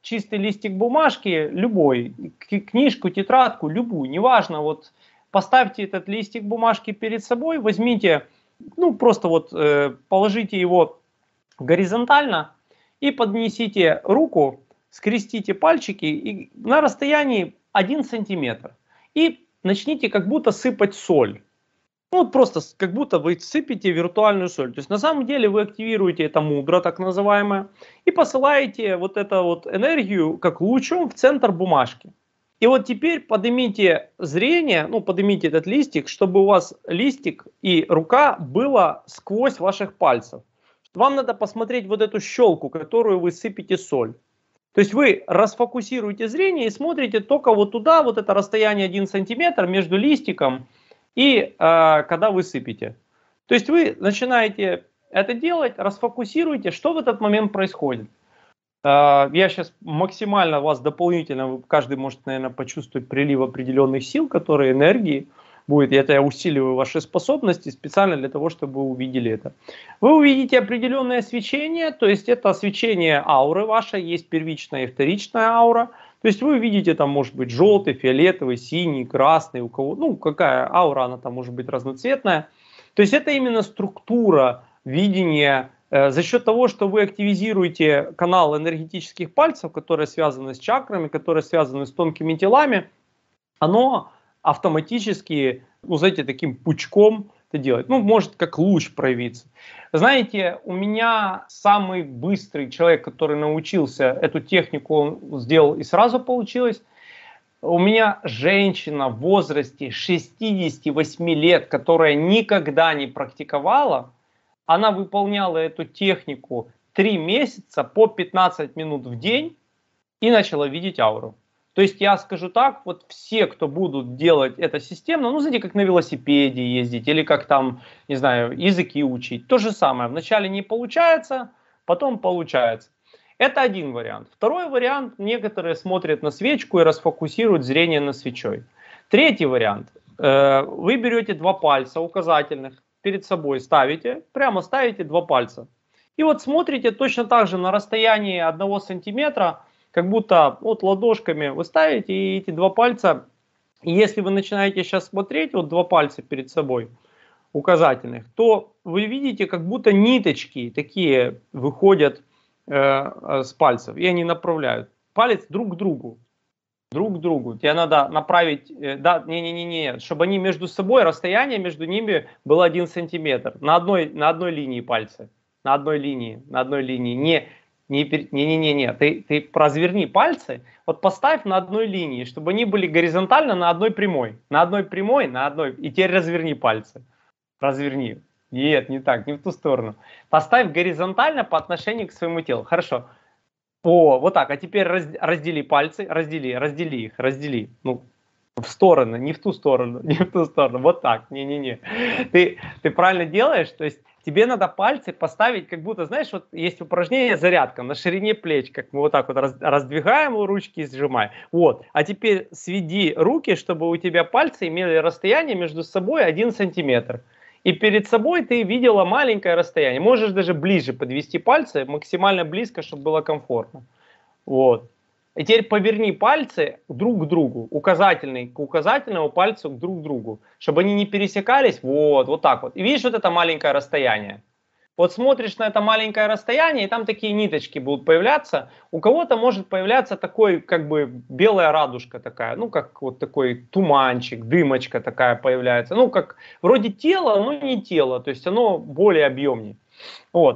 чистый листик бумажки, любой, книжку, тетрадку, любую, неважно, вот поставьте этот листик бумажки перед собой, возьмите, ну просто вот э, положите его горизонтально и поднесите руку, скрестите пальчики и на расстоянии один сантиметр. И начните как будто сыпать соль. Ну, вот просто как будто вы сыпете виртуальную соль. То есть на самом деле вы активируете это мудро, так называемое, и посылаете вот эту вот энергию как лучом в центр бумажки. И вот теперь поднимите зрение, ну поднимите этот листик, чтобы у вас листик и рука была сквозь ваших пальцев. Вам надо посмотреть вот эту щелку, которую вы сыпете соль. То есть вы расфокусируете зрение и смотрите только вот туда, вот это расстояние один сантиметр между листиком и э, когда вы сыпете. То есть вы начинаете это делать, расфокусируете, что в этот момент происходит. Э, я сейчас максимально вас дополнительно, каждый может, наверное, почувствовать прилив определенных сил, которые энергии будет. И это я усиливаю ваши способности специально для того, чтобы вы увидели это. Вы увидите определенное свечение, то есть это свечение ауры вашей, есть первичная и вторичная аура. То есть вы видите, там может быть желтый, фиолетовый, синий, красный, у кого, ну какая аура, она там может быть разноцветная. То есть это именно структура видения э, за счет того, что вы активизируете канал энергетических пальцев, которые связаны с чакрами, которые связаны с тонкими телами, оно автоматически, ну знаете, таким пучком это делает. Ну может как луч проявиться. Знаете, у меня самый быстрый человек, который научился эту технику, он сделал и сразу получилось. У меня женщина в возрасте шестидесяти восьми лет, которая никогда не практиковала, она выполняла эту технику три месяца по пятнадцать минут в день и начала видеть ауру. То есть я скажу так, вот все, кто будут делать это системно, ну знаете, как на велосипеде ездить или как там, не знаю, языки учить, то же самое. Вначале не получается, потом получается. Это один вариант. Второй вариант, некоторые смотрят на свечку и расфокусируют зрение на свечой. Третий вариант, вы берете два пальца указательных, перед собой ставите, прямо ставите два пальца. И вот смотрите точно так же на расстоянии одного сантиметра, как будто вот ладошками вы ставите и эти два пальца, и если вы начинаете сейчас смотреть, вот два пальца перед собой указательных, то вы видите, как будто ниточки такие выходят э, с пальцев, и они направляют палец друг к другу, друг к другу. Тебе надо направить, э, да, не-не-не, чтобы они между собой, расстояние между ними было один сантиметр, на одной, на одной линии пальцы, на одной линии, на одной линии, не Не-не-не, ты, ты разверни пальцы, вот поставь на одной линии, чтобы они были горизонтально на одной прямой. На одной прямой, на одной, и теперь разверни пальцы. Разверни. Нет, не так, не в ту сторону. Поставь горизонтально по отношению к своему телу. Хорошо. О, вот так, а теперь раз, раздели пальцы, раздели, раздели их, раздели. Ну, в сторону, не в ту сторону, не в ту сторону. Вот так, не-не-не. Ты, ты правильно делаешь, то есть тебе надо пальцы поставить, как будто, знаешь, вот есть упражнение зарядка на ширине плеч, как мы вот так вот раз, раздвигаем ручки и сжимаем. Вот. А теперь сведи руки, чтобы у тебя пальцы имели расстояние между собой один сантиметр. И перед собой ты видела маленькое расстояние. Можешь даже ближе подвести пальцы, максимально близко, чтобы было комфортно. Вот. И теперь поверни пальцы друг к другу, указательный к указательному пальцу к друг другу, чтобы они не пересекались, вот, вот так вот. И видишь вот это маленькое расстояние? Вот смотришь на это маленькое расстояние, и там такие ниточки будут появляться. У кого-то может появляться такой, как бы, белая радужка такая, ну, как вот такой туманчик, дымочка такая появляется. Ну, как вроде тело, но не тело, то есть оно более объемнее. Вот.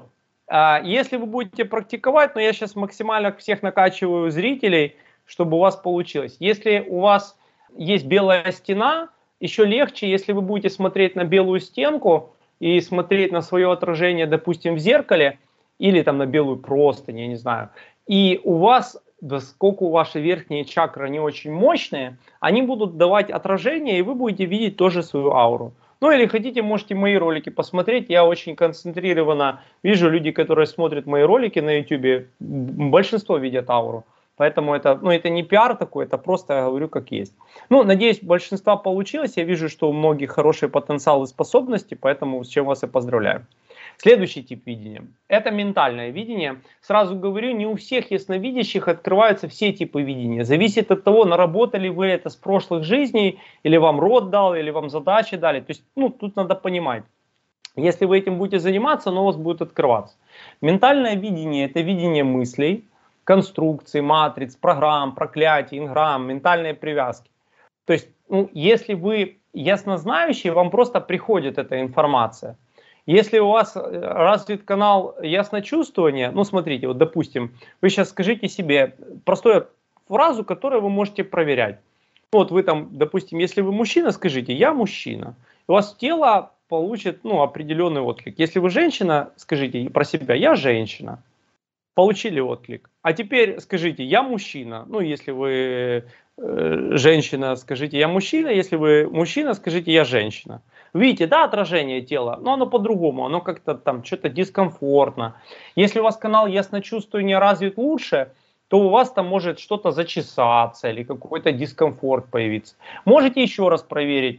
Если вы будете практиковать, но я сейчас максимально всех накачиваю зрителей, чтобы у вас получилось. Если у вас есть белая стена, еще легче, если вы будете смотреть на белую стенку и смотреть на свое отражение, допустим, в зеркале, или там на белую простынь, я не знаю, и у вас, поскольку ваши верхние чакры не очень мощные, они будут давать отражение, и вы будете видеть тоже свою ауру. Ну или хотите, можете мои ролики посмотреть, я очень концентрированно вижу, люди, которые смотрят мои ролики на YouTube, большинство видят ауру. Поэтому это, ну, это не пиар такой, это просто я говорю как есть. Ну, надеюсь, большинства получилось, я вижу, что у многих хороший потенциал и способности, поэтому с чем вас и поздравляю. Следующий тип видения – это ментальное видение. Сразу говорю, не у всех ясновидящих открываются все типы видения. Зависит от того, наработали вы это с прошлых жизней, или вам род дал, или вам задачи дали. То есть, ну, тут надо понимать. Если вы этим будете заниматься, оно у вас будет открываться. Ментальное видение – это видение мыслей, конструкций, матриц, программ, проклятий, инграмм, ментальные привязки. То есть, ну, если вы яснознающий, вам просто приходит эта информация. Если у вас развит канал ясночувствования, ну смотрите, вот допустим, вы сейчас скажите себе простую фразу, которую вы можете проверять. Вот вы там, допустим, если вы мужчина, скажите «я мужчина». У вас тело получит, ну, определенный отклик. Если вы женщина, скажите про себя «я женщина». Получили отклик. А теперь скажите «я мужчина». Ну, если вы э, женщина, скажите «я мужчина». Если вы мужчина, скажите «я женщина». Видите, да, отражение тела, но оно по-другому, оно как-то там что-то дискомфортно. Если у вас канал ясночувствования развит лучше, то у вас там может что-то зачесаться или какой-то дискомфорт появиться. Можете еще раз проверить.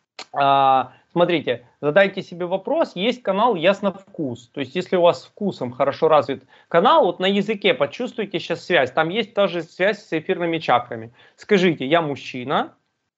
А, смотрите, задайте себе вопрос, есть канал ясновкус. То есть если у вас с вкусом хорошо развит канал, вот на языке почувствуйте сейчас связь. Там есть тоже связь с эфирными чакрами. Скажите «я мужчина».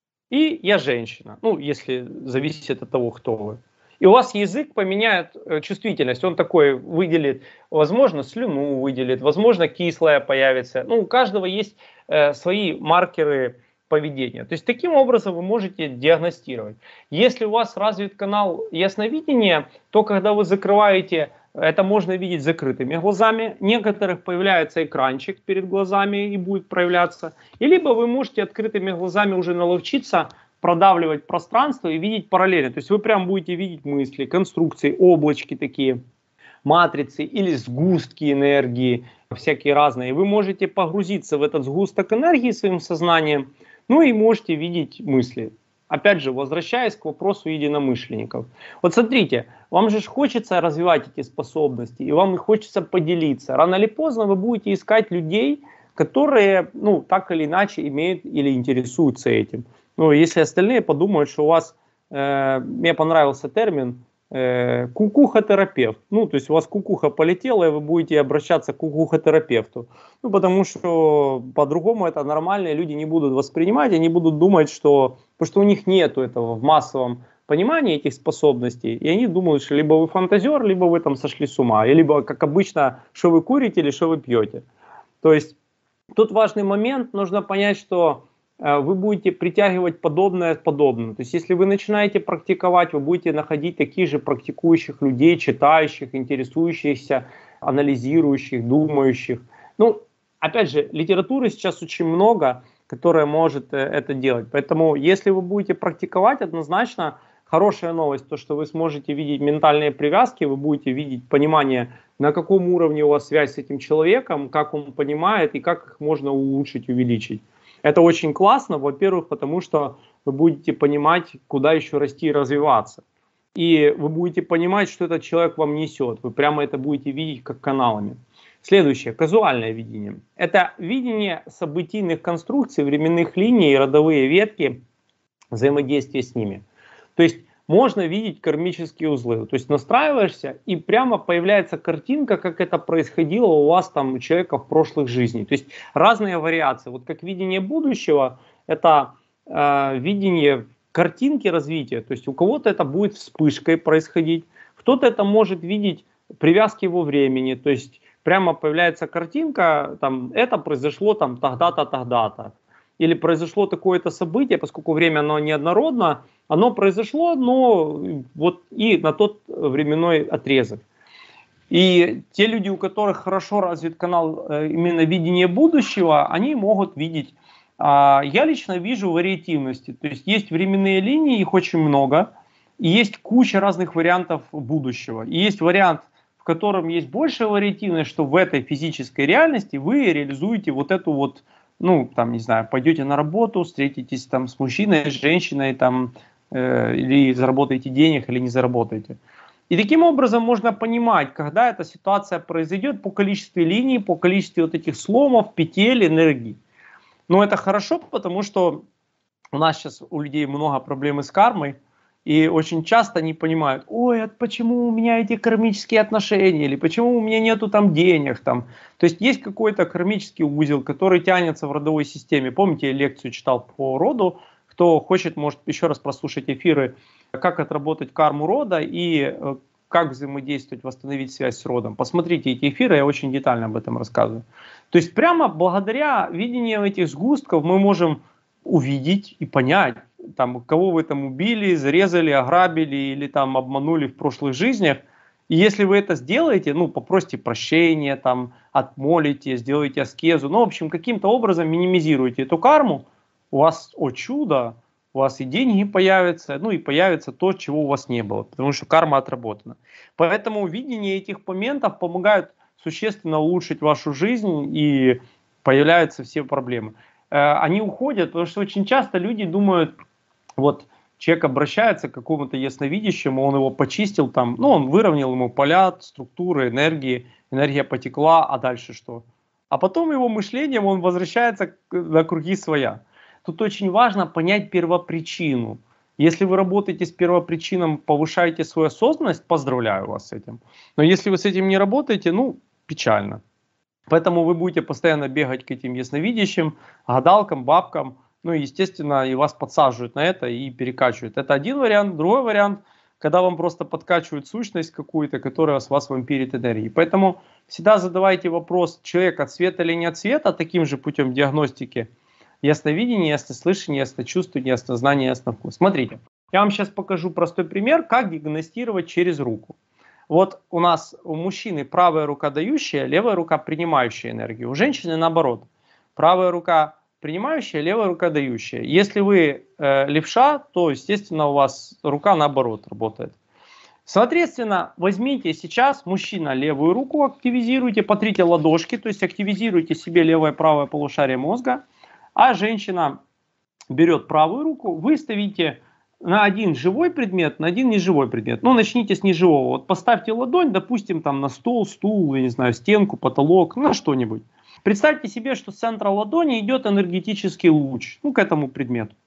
И я женщина, ну, если зависит от того, кто вы. И у вас язык поменяет э, чувствительность, он такой выделит, возможно, слюну выделит, возможно, кислое появится. Ну, у каждого есть э, свои маркеры поведения. То есть, таким образом вы можете диагностировать. Если у вас развит канал ясновидения, то когда вы закрываете, это можно видеть закрытыми глазами. Некоторых появляется экранчик перед глазами и будет проявляться. И либо вы можете открытыми глазами уже наловчиться продавливать пространство и видеть параллельно. То есть вы прям будете видеть мысли, конструкции, облачки такие, матрицы или сгустки энергии, всякие разные. И вы можете погрузиться в этот сгусток энергии своим сознанием, ну и можете видеть мысли. Опять же, возвращаясь к вопросу единомышленников. Вот смотрите, вам же хочется развивать эти способности, и вам и хочется поделиться. Рано или поздно вы будете искать людей, которые, ну, так или иначе имеют или интересуются этим. Ну, если остальные подумают, что у вас, э, мне понравился термин, э, кукухотерапевт. Ну, то есть у вас кукуха полетела, и вы будете обращаться к кукухотерапевту. Ну, потому что по-другому это нормальные люди не будут воспринимать, они будут думать, что... Потому что у них нету этого в массовом понимании этих способностей, и они думают, что либо вы фантазер, либо вы там сошли с ума, и либо, как обычно, что вы курите или что вы пьете. То есть тут важный момент, нужно понять, что э, вы будете притягивать подобное подобное. То есть если вы начинаете практиковать, вы будете находить таких же практикующих людей, читающих, интересующихся, анализирующих, думающих. Ну, опять же, литературы сейчас очень много, которая может это делать. Поэтому, если вы будете практиковать, однозначно хорошая новость, то, что вы сможете видеть ментальные привязки, вы будете видеть понимание, на каком уровне у вас связь с этим человеком, как он понимает и как их можно улучшить, увеличить. Это очень классно, во-первых, потому что вы будете понимать, куда еще расти и развиваться. И вы будете понимать, что этот человек вам несет. Вы прямо это будете видеть как каналами. Следующее, казуальное видение. Это видение событийных конструкций, временных линий и родовые ветки, взаимодействие с ними. То есть можно видеть кармические узлы. То есть настраиваешься, и прямо появляется картинка, как это происходило у вас там, у человека в прошлых жизнях. То есть разные вариации. Вот как видение будущего, это э, видение картинки развития. То есть у кого-то это будет вспышкой происходить, кто-то это может видеть привязки во времени. То есть прямо появляется картинка, там, это произошло там тогда-то, тогда-то. Или произошло такое-то событие, поскольку время оно неоднородно, оно произошло, но вот и на тот временной отрезок. И те люди, у которых хорошо развит канал именно видения будущего, они могут видеть. Я лично вижу вариативности. То есть есть временные линии, их очень много, и есть куча разных вариантов будущего. И есть вариант, в котором есть большая вариативность, что в этой физической реальности вы реализуете вот эту вот, ну, там, не знаю, пойдете на работу, встретитесь там с мужчиной, с женщиной, там, э, или заработаете денег, или не заработаете. И таким образом можно понимать, когда эта ситуация произойдет по количеству линий, по количеству вот этих сломов, петель, энергии. Но это хорошо, потому что у нас сейчас у людей много проблем с кармой, И очень часто они понимают, ой, а почему у меня эти кармические отношения, или почему у меня нету там денег. Там. То есть есть какой-то кармический узел, который тянется в родовой системе. Помните, я лекцию читал по роду. Кто хочет, может еще раз прослушать эфиры, как отработать карму рода и как взаимодействовать, восстановить связь с родом. Посмотрите эти эфиры, я очень детально об этом рассказываю. То есть прямо благодаря видению этих сгустков мы можем увидеть и понять, там, кого вы там убили, зарезали, ограбили или там обманули в прошлых жизнях. И если вы это сделаете, ну, попросите прощения, там, отмолите, сделайте аскезу, ну, в общем, каким-то образом минимизируйте эту карму, у вас, о чудо, у вас и деньги появятся, ну, и появится то, чего у вас не было, потому что карма отработана. Поэтому видение этих моментов помогает существенно улучшить вашу жизнь, и появляются все проблемы. Они уходят, потому что очень часто люди думают, вот человек обращается к какому-то ясновидящему, он его почистил там, ну он выровнял ему поля, структуры, энергии, энергия потекла, а дальше что? А потом его мышлением он возвращается на круги своя. Тут очень важно понять первопричину. Если вы работаете с первопричином, повышаете свою осознанность, поздравляю вас с этим. Но если вы с этим не работаете, ну, печально. Поэтому вы будете постоянно бегать к этим ясновидящим, гадалкам, бабкам, ну и, естественно, и вас подсаживают на это и перекачивают. Это один вариант. Другой вариант, когда вам просто подкачивают сущность какую-то, которая с вас вампирит энергией. Поэтому всегда задавайте вопрос, человек от света или не от света, таким же путем диагностики. Ясновидение, яснослышание, ясночувствие, яснознание, ясновкус. Смотрите, я вам сейчас покажу простой пример, как диагностировать через руку. Вот у нас у мужчины правая рука дающая, левая рука принимающая энергию. У женщины наоборот. Правая рука принимающая, левая рука дающая. Если вы э, левша, то, естественно, у вас рука наоборот работает. Соответственно, возьмите сейчас, мужчина, левую руку активизируйте, потрите ладошки, то есть активизируйте себе левое и правое полушарие мозга, а женщина берет правую руку, вы ставите на один живой предмет, на один неживой предмет. Ну, начните с неживого. Вот поставьте ладонь, допустим, там на стол, стул, я не знаю, стенку, потолок, на что-нибудь. Представьте себе, что с центра ладони идет энергетический луч, ну, к этому предмету.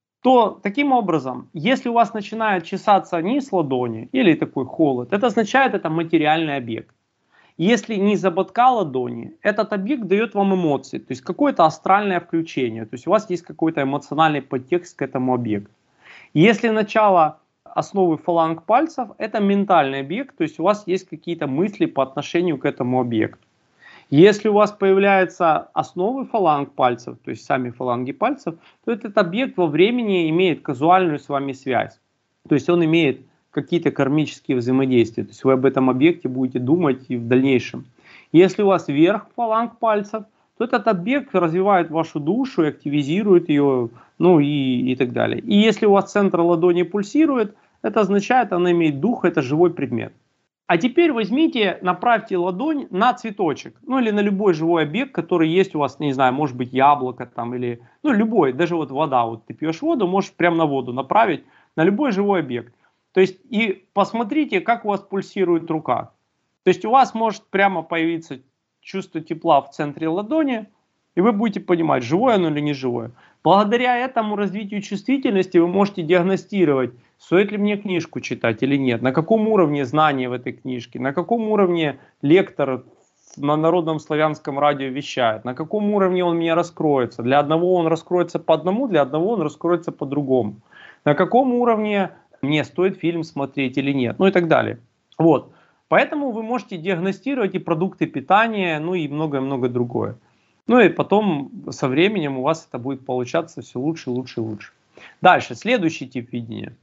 То таким образом, если у вас начинает чесаться низ ладони или такой холод, это означает, это материальный объект. Если низ ободка ладони, этот объект дает вам эмоции, то есть какое-то астральное включение, то есть у вас есть какой-то эмоциональный подтекст к этому объекту. Если начало основы фаланг пальцев, это ментальный объект, то есть у вас есть какие-то мысли по отношению к этому объекту. Если у вас появляются основы фаланг пальцев, то есть сами фаланги пальцев, то этот объект во времени имеет казуальную с вами связь. То есть он имеет какие-то кармические взаимодействия. То есть вы об этом объекте будете думать и в дальнейшем. Если у вас верх фаланг пальцев, то этот объект развивает вашу душу и активизирует ее, ну и, и так далее. И если у вас центр ладони пульсирует, это означает, она имеет дух, это живой предмет. А теперь возьмите, направьте ладонь на цветочек, ну или на любой живой объект, который есть у вас, не знаю, может быть яблоко там или, ну любой, даже вот вода, вот ты пьешь воду, можешь прямо на воду направить, на любой живой объект. То есть и посмотрите, как у вас пульсирует рука. То есть у вас может прямо появиться чувство тепла в центре ладони, и вы будете понимать, живое оно или не живое. Благодаря этому развитию чувствительности вы можете диагностировать, стоит ли мне книжку читать или нет, на каком уровне знания в этой книжке, на каком уровне лектор на народном славянском радио вещает, на каком уровне он мне раскроется. Для одного он раскроется по одному, для одного он раскроется по другому. На каком уровне мне стоит фильм смотреть или нет, ну и так далее. Вот. Поэтому вы можете диагностировать и продукты питания, ну и многое-многое другое. Ну и потом со временем у вас это будет получаться все лучше, лучше, лучше. Дальше, следующий тип видения.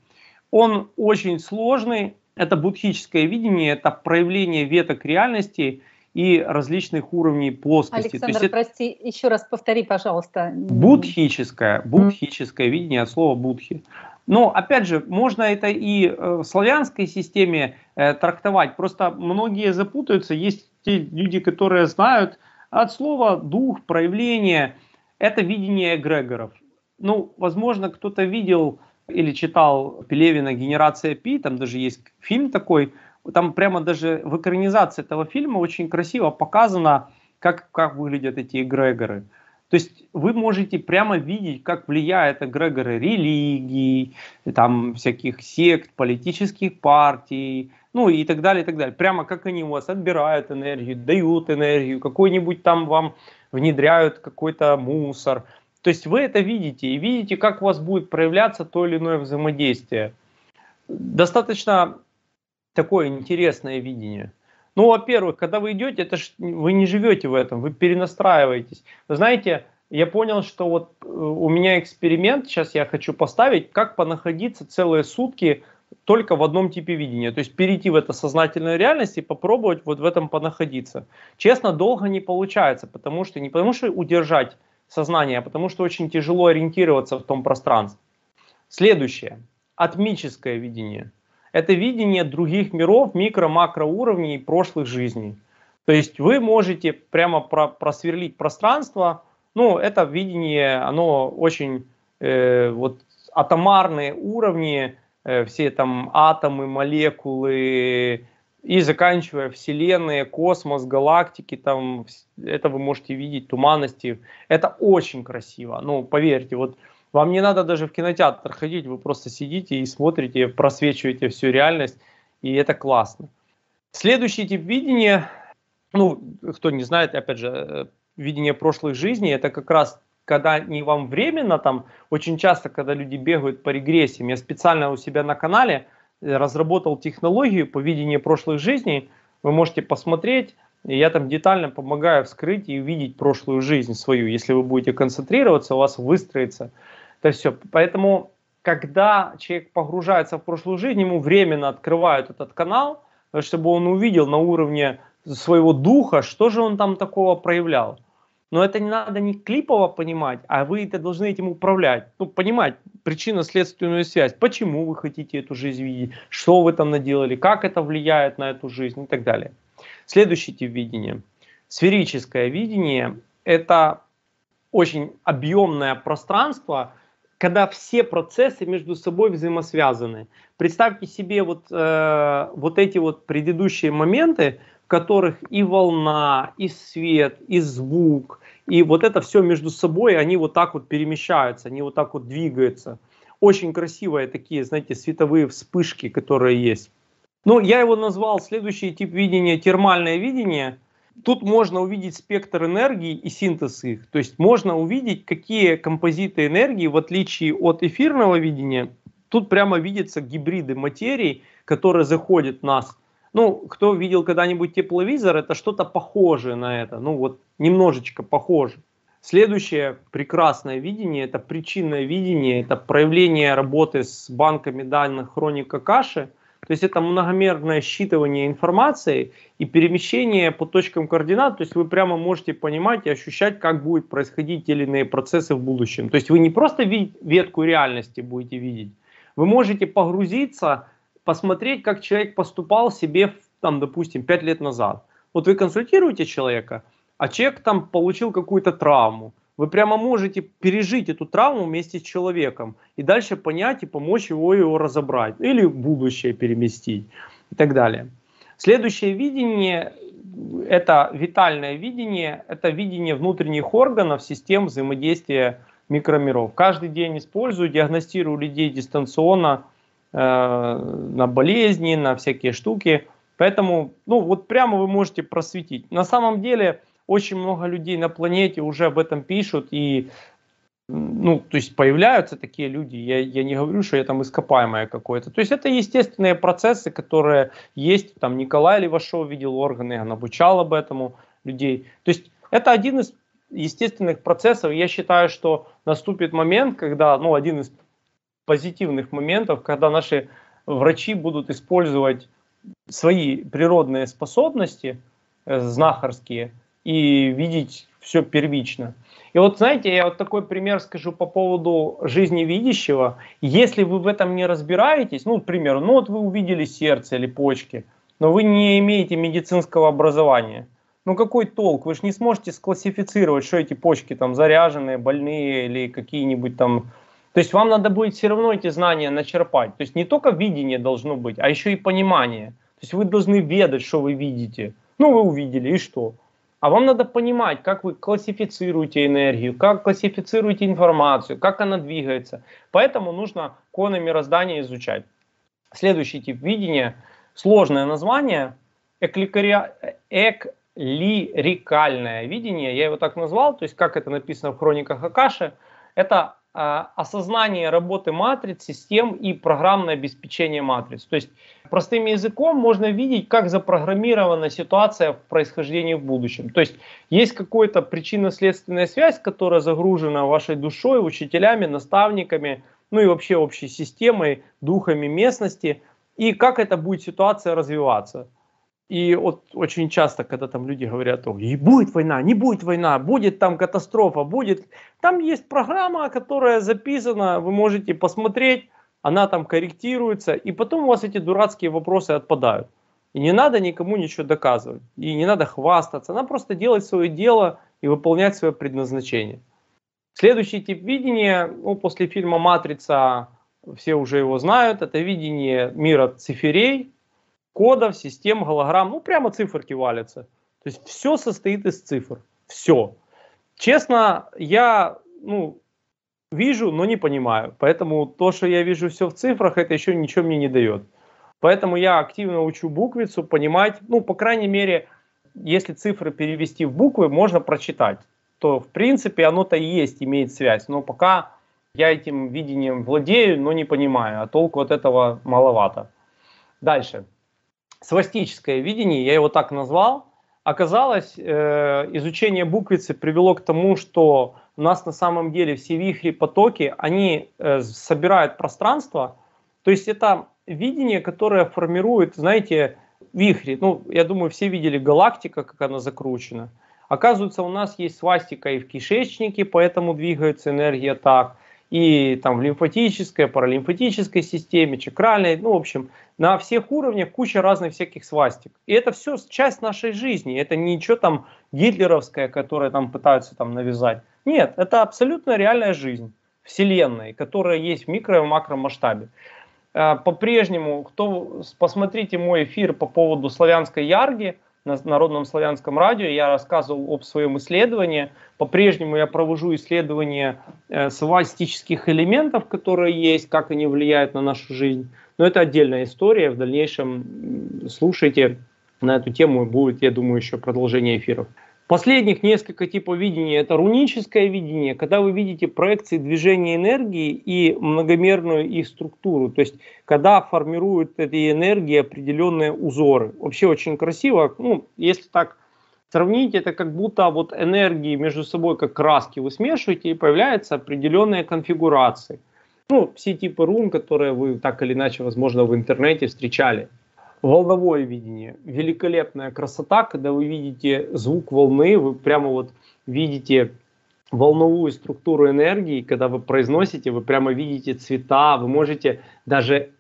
Он очень сложный, это буддхическое видение, это проявление веток реальности и различных уровней плоскости. Александр, То есть прости, это... еще раз повтори, пожалуйста. Буддхическое, буддхическое видение от слова будхи. Но, опять же, можно это и в славянской системе э, трактовать. Просто многие запутаются. Есть те люди, которые знают от слова дух, проявление. Это видение эгрегоров. Ну, возможно, кто-то видел или читал Пелевина «Генерация Пи», там даже есть фильм такой. Там прямо даже в экранизации этого фильма очень красиво показано, как, как выглядят эти эгрегоры. То есть вы можете прямо видеть, как влияют эгрегоры религий, там, всяких сект, политических партий, ну и так далее, и так далее. Прямо как они у вас отбирают энергию, дают энергию, какой-нибудь там вам внедряют какой-то мусор. То есть вы это видите и видите, как у вас будет проявляться то или иное взаимодействие. Достаточно такое интересное видение. Ну, во-первых, когда вы идете, это ж, вы не живете в этом, вы перенастраиваетесь. Вы знаете, я понял, что вот у меня эксперимент, сейчас я хочу поставить, как понаходиться целые сутки только в одном типе видения. То есть перейти в это сознательную реальность и попробовать вот в этом понаходиться. Честно, долго не получается, потому что не потому что удержать сознание, а потому что очень тяжело ориентироваться в том пространстве. Следующее. Атмическое видение. Это видение других миров, микро-макроуровней прошлых жизней. То есть вы можете прямо про просверлить пространство. Ну, это видение, оно очень э, вот атомарные уровни, э, все там атомы, молекулы, и заканчивая вселенные, космос, галактики, там, это вы можете видеть, туманности. Это очень красиво. Ну, поверьте, вот вам не надо даже в кинотеатр ходить, вы просто сидите и смотрите, просвечиваете всю реальность, и это классно. Следующий тип видения, ну, кто не знает, опять же, видение прошлых жизней, это как раз, когда не вам временно, там, очень часто, когда люди бегают по регрессиям, я специально у себя на канале разработал технологию по видению прошлых жизней, вы можете посмотреть, я там детально помогаю вскрыть и увидеть прошлую жизнь свою. Если вы будете концентрироваться, у вас выстроится это все. Поэтому, когда человек погружается в прошлую жизнь, ему временно открывают этот канал, чтобы он увидел на уровне своего духа, что же он там такого проявлял. Но это не надо не клипово понимать, а вы это должны этим управлять. Ну, понимать причинно-следственную связь. Почему вы хотите эту жизнь видеть, что вы там наделали, как это влияет на эту жизнь и так далее. Следующий тип видения. Сферическое видение – это очень объемное пространство, когда все процессы между собой взаимосвязаны. Представьте себе вот, э, вот эти вот предыдущие моменты, в которых и волна, и свет, и звук, и вот это все между собой, они вот так вот перемещаются, они вот так вот двигаются. Очень красивые такие, знаете, световые вспышки, которые есть. Ну, я его назвал следующий тип видения — термальное видение. Тут можно увидеть спектр энергии и синтез их. То есть можно увидеть, какие композиты энергии, в отличие от эфирного видения, тут прямо видятся гибриды материй, которые заходят в нас. Ну, кто видел когда-нибудь тепловизор, это что-то похожее на это. Ну, вот немножечко похоже. Следующее прекрасное видение — это причинное видение, это проявление работы с банками данных хроника каши. То есть это многомерное считывание информации и перемещение по точкам координат. То есть вы прямо можете понимать и ощущать, как будут происходить те или иные процессы в будущем. То есть вы не просто видеть ветку реальности будете видеть, вы можете погрузиться, посмотреть, как человек поступал себе, там, допустим, пять лет назад. Вот вы консультируете человека, а человек там получил какую-то травму. Вы прямо можете пережить эту травму вместе с человеком и дальше понять и помочь его, его разобрать. Или в будущее переместить и так далее. Следующее видение – это витальное видение. Это видение внутренних органов, систем взаимодействия микромиров. Каждый день использую, диагностирую людей дистанционно э, на болезни, на всякие штуки. Поэтому, ну вот прямо вы можете просветить. На самом деле очень много людей на планете уже об этом пишут, и, ну, то есть появляются такие люди, я, я не говорю, что я там ископаемое какое-то. То есть это естественные процессы, которые есть, там Николай Левашов видел органы, он обучал об этом людей. То есть это один из естественных процессов. Я считаю, что наступит момент, когда, ну, один из позитивных моментов, когда наши врачи будут использовать свои природные способности, э, знахарские, и видеть все первично. И вот знаете, я вот такой пример скажу по поводу жизни видящего. Если вы в этом не разбираетесь, ну, к примеру, ну вот вы увидели сердце или почки, но вы не имеете медицинского образования. Ну какой толк? Вы же не сможете склассифицировать, что эти почки там заряженные, больные или какие-нибудь там. То есть вам надо будет все равно эти знания начерпать. То есть не только видение должно быть, а еще и понимание. То есть вы должны ведать, что вы видите. Ну вы увидели, и что? А вам надо понимать, как вы классифицируете энергию, как классифицируете информацию, как она двигается. Поэтому нужно коны мироздания изучать. Следующий тип видения, сложное название, экликари... эклирикальное видение, я его так назвал, то есть как это написано в хрониках Акаши, это э, осознание работы матриц, систем и программное обеспечение матриц. То есть простым языком можно видеть, как запрограммирована ситуация в происхождении в будущем. То есть есть какая-то причинно-следственная связь, которая загружена вашей душой, учителями, наставниками, ну и вообще общей системой, духами местности, и как эта будет ситуация развиваться. И вот очень часто, когда там люди говорят, и будет война, не будет война, будет там катастрофа, будет... Там есть программа, которая записана, вы можете посмотреть, она там корректируется, и потом у вас эти дурацкие вопросы отпадают. И не надо никому ничего доказывать, и не надо хвастаться, надо просто делать свое дело и выполнять свое предназначение. Следующий тип видения, ну, после фильма «Матрица» все уже его знают, это видение мира циферей, кодов, систем, голограмм, ну прямо циферки валятся. То есть все состоит из цифр, все. Честно, я ну, вижу, но не понимаю. Поэтому то, что я вижу все в цифрах, это еще ничего мне не дает. Поэтому я активно учу буквицу, понимать, ну по крайней мере, если цифры перевести в буквы, можно прочитать. То в принципе оно-то и есть, имеет связь. Но пока я этим видением владею, но не понимаю, а толку от этого маловато. Дальше. Свастическое видение, я его так назвал. Оказалось, э, изучение буквицы привело к тому, что у нас на самом деле все вихри, потоки, они э, собирают пространство. То есть это видение, которое формирует, знаете, вихри. Ну, я думаю, все видели галактика, как она закручена. Оказывается, у нас есть свастика и в кишечнике, поэтому двигается энергия так. И там в лимфатической, паралимфатической системе, чакральной, ну, в общем, на всех уровнях куча разных всяких свастик. И это все часть нашей жизни, это ничего там гитлеровское, которое там пытаются там навязать. Нет, это абсолютно реальная жизнь Вселенной, которая есть в микро- и макромасштабе. По-прежнему, кто, посмотрите мой эфир по поводу славянской ярги, на Народном славянском радио, я рассказывал об своем исследовании. По-прежнему я провожу исследования э, свастических элементов, которые есть, как они влияют на нашу жизнь. Но это отдельная история. В дальнейшем слушайте на эту тему, будет, я думаю, еще продолжение эфиров. Последних несколько типов видения – это руническое видение, когда вы видите проекции движения энергии и многомерную их структуру, то есть когда формируют эти энергии определенные узоры. Вообще очень красиво, ну, если так сравнить, это как будто вот энергии между собой как краски вы смешиваете и появляются определенные конфигурации. Ну, все типы рун, которые вы так или иначе, возможно, в интернете встречали. Волновое видение. Великолепная красота, когда вы видите звук волны, вы прямо вот видите волновую структуру энергии, когда вы произносите, вы прямо видите цвета, вы можете даже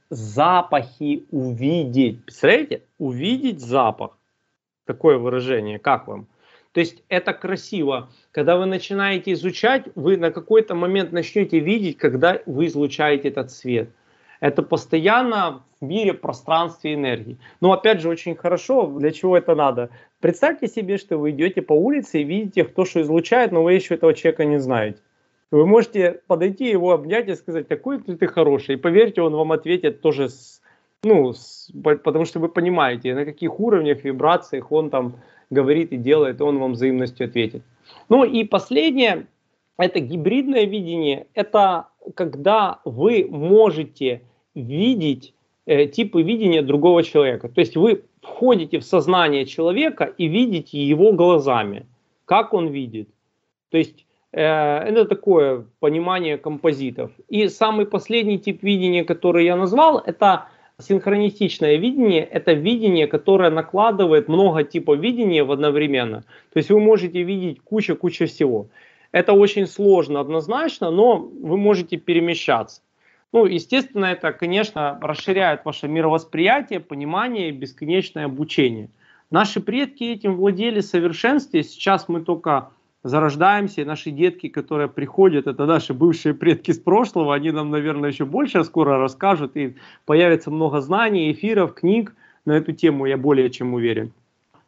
запахи увидеть. Представляете? Увидеть запах. Такое выражение. Как вам? То есть это красиво. Когда вы начинаете изучать, вы на какой-то момент начнете видеть, когда вы излучаете этот свет. Это постоянно в мире пространстве энергии. Но опять же очень хорошо, для чего это надо. Представьте себе, что вы идете по улице и видите, кто что излучает, но вы еще этого человека не знаете. Вы можете подойти, его обнять и сказать, какой ты хороший. И поверьте, он вам ответит тоже, с, ну, с, потому что вы понимаете, на каких уровнях, вибрациях он там говорит и делает, и он вам взаимностью ответит. Ну и последнее, это гибридное видение. Это когда вы можете видеть э, типы видения другого человека. То есть вы входите в сознание человека и видите его глазами, как он видит. То есть э, это такое понимание композитов. И самый последний тип видения, который я назвал, это синхронистичное видение. Это видение, которое накладывает много типов видения в одновременно. То есть вы можете видеть куча-куча всего. Это очень сложно однозначно, но вы можете перемещаться. Ну, естественно, это, конечно, расширяет ваше мировосприятие, понимание и бесконечное обучение. Наши предки этим владели в совершенстве. Сейчас мы только зарождаемся, и наши детки, которые приходят, это наши бывшие предки с прошлого, они нам, наверное, еще больше скоро расскажут, и появится много знаний, эфиров, книг на эту тему, я более чем уверен.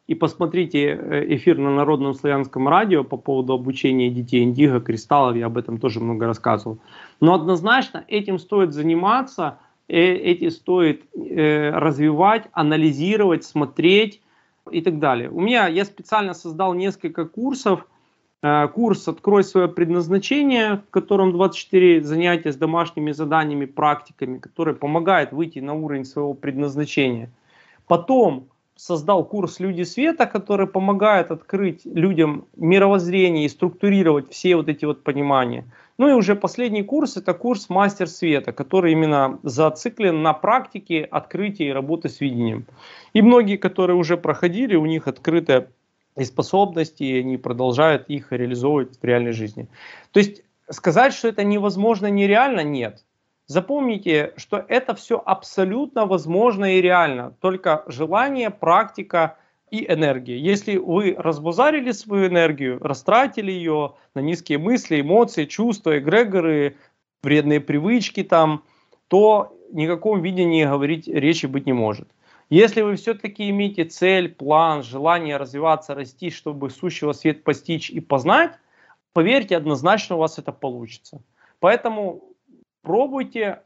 и посмотрите эфир на Народном славянском радио по поводу обучения детей индиго, кристаллов, я об этом тоже много рассказывал. Но однозначно этим стоит заниматься, эти стоит развивать, анализировать, смотреть и так далее. У меня, я специально создал несколько курсов. Курс «Открой свое предназначение», в котором двадцать четыре занятия с домашними заданиями, практиками, которые помогают выйти на уровень своего предназначения. Потом создал курс «Люди света», который помогает открыть людям мировоззрение и структурировать все вот эти вот понимания. Ну и уже последний курс – это курс «Мастер света», который именно зациклен на практике открытия и работы с видением. И многие, которые уже проходили, у них открытая и способности, и они продолжают их реализовывать в реальной жизни. То есть сказать, что это невозможно, нереально, нет. Запомните, что это все абсолютно возможно и реально. Только желание, практика и энергия. Если вы разбазарили свою энергию, растратили ее на низкие мысли, эмоции, чувства, эгрегоры, вредные привычки там, то ни о каком видении говорить речи быть не может. Если вы все-таки имеете цель, план, желание развиваться, расти, чтобы сущего свет постичь и познать, поверьте, однозначно у вас это получится. Поэтому пробуйте.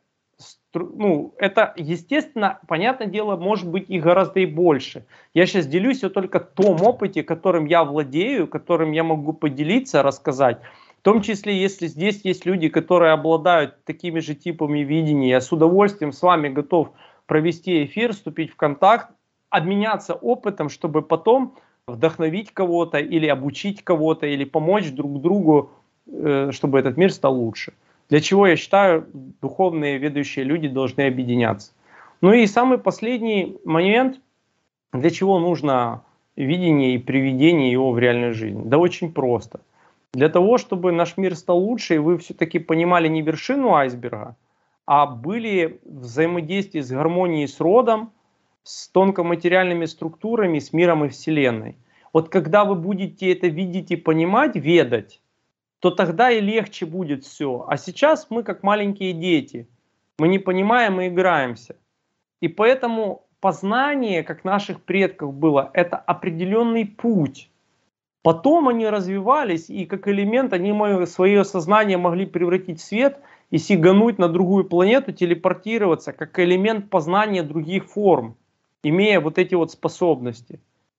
Ну, это, естественно, понятное дело, может быть и гораздо и больше. Я сейчас делюсь вот только том опыте, которым я владею, которым я могу поделиться, рассказать. В том числе, если здесь есть люди, которые обладают такими же типами видения, я с удовольствием с вами готов провести эфир, вступить в контакт, обменяться опытом, чтобы потом вдохновить кого-то или обучить кого-то, или помочь друг другу, чтобы этот мир стал лучше. Для чего, я считаю, духовные ведущие люди должны объединяться. Ну и самый последний момент, для чего нужно видение и приведение его в реальную жизнь. Да очень просто. Для того, чтобы наш мир стал лучше, и вы все-таки понимали не вершину айсберга, а были в взаимодействии с гармонией с родом, с тонкоматериальными структурами, с миром и Вселенной. Вот когда вы будете это видеть и понимать, ведать, то тогда и легче будет все. А сейчас мы как маленькие дети. Мы не понимаем и играемся. И поэтому познание, как наших предков было, это определенный путь. Потом они развивались, и как элемент они свое сознание могли превратить в свет и сигануть на другую планету, телепортироваться, как элемент познания других форм, имея вот эти вот способности.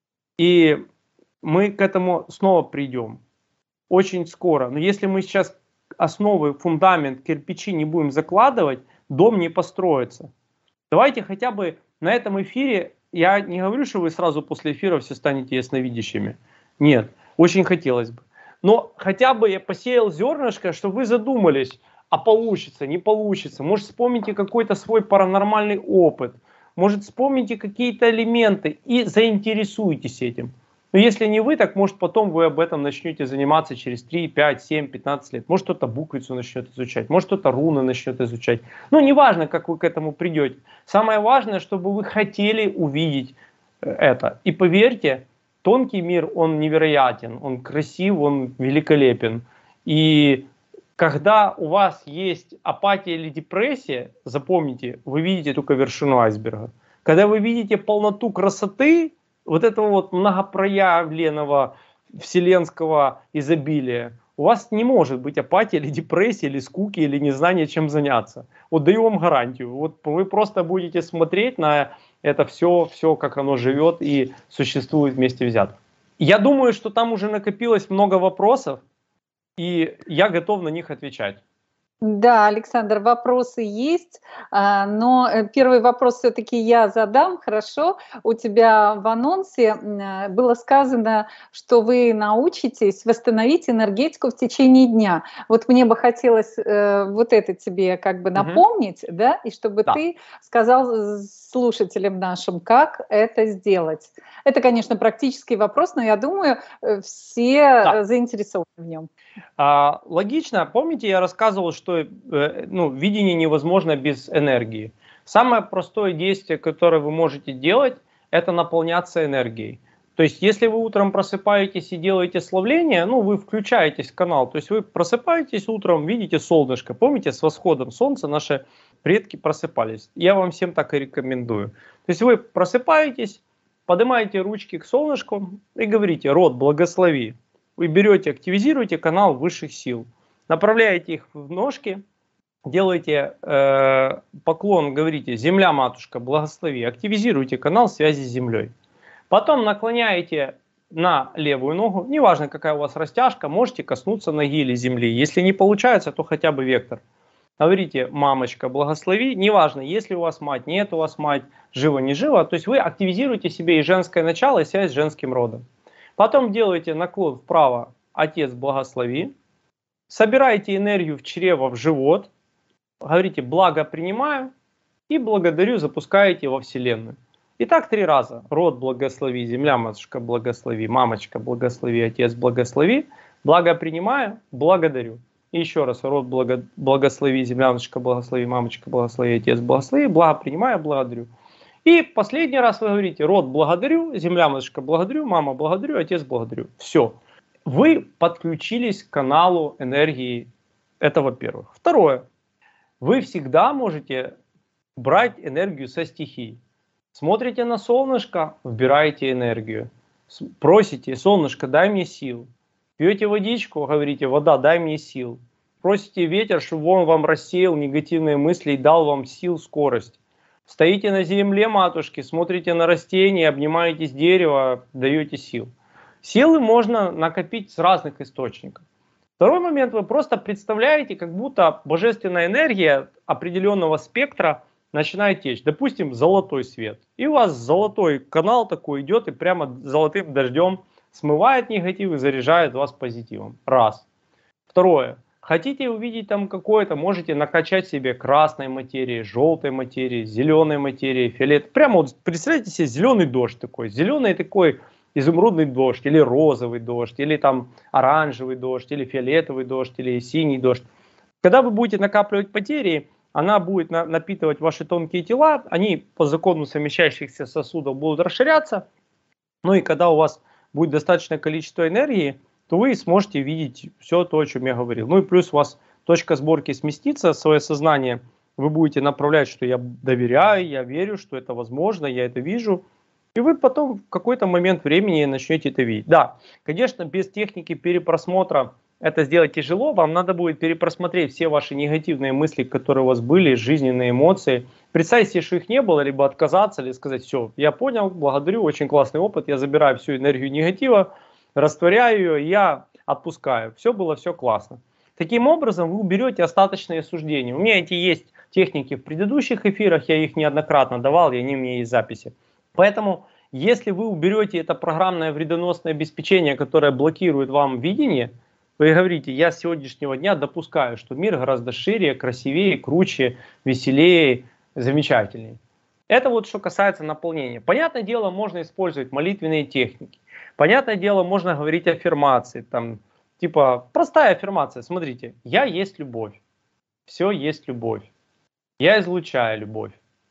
И мы к этому снова придем. Очень скоро. Но если мы сейчас основы, фундамент, кирпичи не будем закладывать, дом не построится. Давайте хотя бы на этом эфире, я не говорю, что вы сразу после эфира все станете ясновидящими. Нет, очень хотелось бы. Но хотя бы я посеял зернышко, что вы задумались, а получится, не получится. Может, вспомните какой-то свой паранормальный опыт. Может, вспомните какие-то элементы и заинтересуйтесь этим. Но если не вы, так может потом вы об этом начнете заниматься через три, пять, семь, пятнадцать лет. Может кто-то буквицу начнет изучать, может кто-то руны начнет изучать. Ну неважно, как вы к этому придете. Самое важное, чтобы вы хотели увидеть это. И поверьте, тонкий мир, он невероятен, он красив, он великолепен. И когда у вас есть апатия или депрессия, запомните, вы видите только вершину айсберга. Когда вы видите полноту красоты, вот этого вот многопроявленного вселенского изобилия, у вас не может быть апатии или депрессии, или скуки, или незнания, чем заняться. Вот даю вам гарантию. Вот вы просто будете смотреть на это все, все, как оно живет и существует вместе взято. Я думаю, что там уже накопилось много вопросов, и я готов на них отвечать. Да, Александр, вопросы есть, но первый вопрос все-таки я задам, хорошо? У тебя в анонсе было сказано, что вы научитесь восстановить энергетику в течение дня. Вот мне бы хотелось вот это тебе как бы напомнить, угу. да, и чтобы да. ты сказал слушателям нашим, как это сделать. Это, конечно, практический вопрос, но я думаю, все да. заинтересованы в нем. А, логично. Помните, я рассказывал, что э, ну, видение невозможно без энергии. Самое простое действие, которое вы можете делать, это наполняться энергией. То есть, если вы утром просыпаетесь и делаете славление, ну, вы включаетесь в канал. То есть, вы просыпаетесь утром, видите солнышко. Помните, с восходом солнца наши предки просыпались. Я вам всем так и рекомендую. То есть, вы просыпаетесь, поднимаете ручки к солнышку и говорите: «Род, благослови». Вы берете, активизируете канал высших сил, направляете их в ножки, делаете э, поклон, говорите: «Земля, матушка, благослови», активизируйте канал связи с землей. Потом наклоняете на левую ногу, неважно какая у вас растяжка, можете коснуться ноги или земли. Если не получается, то хотя бы вектор. Говорите: «Мамочка, благослови», неважно, если у вас мать, нет у вас мать, жива, не жива, то есть вы активизируете себе и женское начало, и связь с женским родом. Потом делаете наклон вправо: «Отец, благослови», собираете энергию в чрево, в живот, говорите: «Благо принимаю» и «Благодарю», запускаете во Вселенную. И так три раза. Род, благослови, земля, матушка, благослови, мамочка, благослови, отец, благослови, благо принимаю, благодарю. И еще раз. Род, благо, благослови, земля, матушка, благослови, мамочка, благослови, отец, благослови, благо принимаю, благодарю. И последний раз вы говорите: род, благодарю, земля, матушка, благодарю, мама, благодарю, отец, благодарю. Все. Вы подключились к каналу энергии. Это во-первых. Второе. Вы всегда можете брать энергию со стихий. Смотрите на солнышко, вбираете энергию. Просите: «Солнышко, дай мне сил». Пьете водичку, говорите: «Вода, дай мне сил». Просите ветер, чтобы он вам рассеял негативные мысли и дал вам сил, скорость. Стоите на земле, матушки, смотрите на растения, обнимаетесь дерева, даете сил. Силы можно накопить с разных источников. Второй момент: вы просто представляете, как будто божественная энергия определенного спектра начинает течь. Допустим, золотой свет. И у вас золотой канал такой идет и прямо золотым дождем смывает негатив и заряжает вас позитивом. Раз. Второе. Хотите увидеть там какое-то, можете накачать себе красной материи, желтой материи, зеленой материи, фиолет. Прямо вот представляете себе зеленый дождь такой. Зеленый такой изумрудный дождь, или розовый дождь, или там оранжевый дождь, или фиолетовый дождь, или синий дождь. Когда вы будете накапливать материи, она будет на, напитывать ваши тонкие тела, они по закону совмещающихся сосудов будут расширяться. Ну и когда у вас будет достаточное количество энергии, то вы сможете видеть все то, о чем я говорил. Ну и плюс у вас точка сборки сместится, свое сознание вы будете направлять, что я доверяю, я верю, что это возможно, я это вижу. И вы потом в какой-то момент времени начнете это видеть. Да, конечно, без техники перепросмотра это сделать тяжело, вам надо будет перепросмотреть все ваши негативные мысли, которые у вас были, жизненные эмоции. Представьте, что их не было, либо отказаться, или сказать: все, я понял, благодарю, очень классный опыт, я забираю всю энергию негатива, растворяю ее, я отпускаю. Все было, все классно. Таким образом, вы уберете остаточные суждения. У меня эти есть техники в предыдущих эфирах, я их неоднократно давал, и они у меня есть записи. Поэтому, если вы уберете это программное вредоносное обеспечение, которое блокирует вам видение, вы говорите: я с сегодняшнего дня допускаю, что мир гораздо шире, красивее, круче, веселее, замечательнее. Это вот что касается наполнения. Понятное дело, можно использовать молитвенные техники. Понятное дело, можно говорить аффирмации. Там, типа, простая аффирмация. Смотрите: я есть любовь. Все есть любовь. Я излучаю любовь.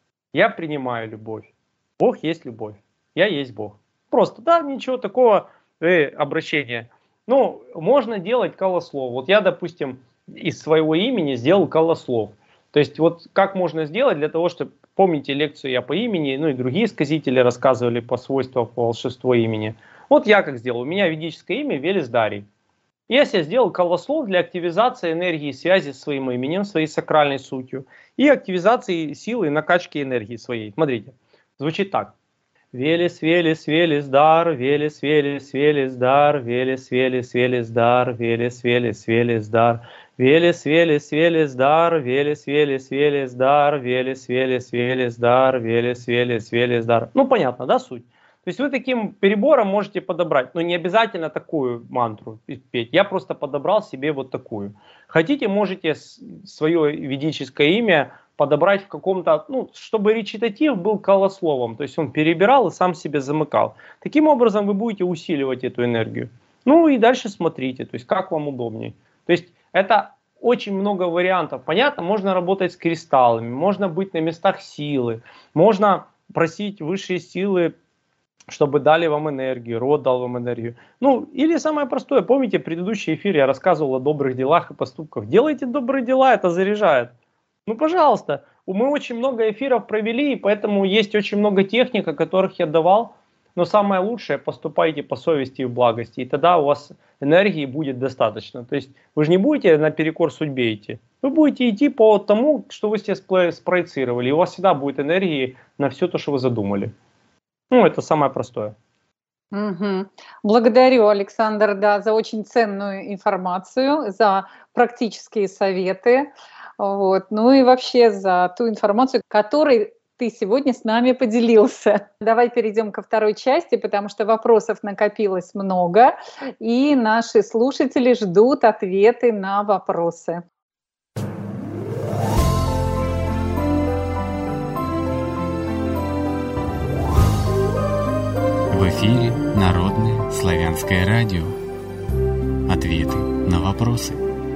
Я принимаю любовь. Бог есть любовь. Я есть Бог. Просто, да, ничего такого, э, обращения. Ну, можно делать колослов. Вот я, допустим, из своего имени сделал колослов. То есть, вот как можно сделать для того, чтобы, помните лекцию я по имени, ну и другие сказители рассказывали по свойствам, по волшебству имени. Вот я как сделал. У меня ведическое имя Велес Дарий. Я себе сделал колослов для активизации энергии связи с своим именем, своей сакральной сутью, и активизации силы и накачки энергии своей. Смотрите, звучит так. Велес, Велес, Велес, дар, Велес, Велес, Велес, дар, Велес, Велес, Велес, дар, Велес, Велес, Велес, дар, Велес, Велес, Велес, дар, Велес, Велес, Велес, дар, Велес, Велес, Велес, дар, Велес, Велес, Велес, дар. Ну, понятно, да, суть? То есть вы таким перебором можете подобрать, но не обязательно такую мантру петь. Я просто подобрал себе вот такую. Хотите, можете свое ведическое имя подобрать в каком-то, ну, чтобы речитатив был колословом, то есть он перебирал и сам себе замыкал. Таким образом вы будете усиливать эту энергию. Ну и дальше смотрите, то есть как вам удобнее. То есть это очень много вариантов. Понятно, можно работать с кристаллами, можно быть на местах силы, можно просить высшие силы, чтобы дали вам энергию, род дал вам энергию. Ну, или самое простое, помните, в предыдущий эфир я рассказывал о добрых делах и поступках. Делайте добрые дела, это заряжает. Ну, пожалуйста, мы очень много эфиров провели, и поэтому есть очень много техник, о которых я давал. но самое лучшее, поступайте по совести и в благости, и тогда у вас энергии будет достаточно. То есть вы же не будете наперекор судьбе идти, вы будете идти по тому, что вы себе спроецировали, и у вас всегда будет энергии на все то, что вы задумали. Ну, это самое простое. Угу. Благодарю, Александр, да, за очень ценную информацию, за практические советы, вот, ну и вообще за ту информацию, которой ты сегодня с нами поделился. Давай перейдем ко второй части, потому что вопросов накопилось много, и наши слушатели ждут ответы на вопросы. В эфире Народное славянское радио. Ответы на вопросы.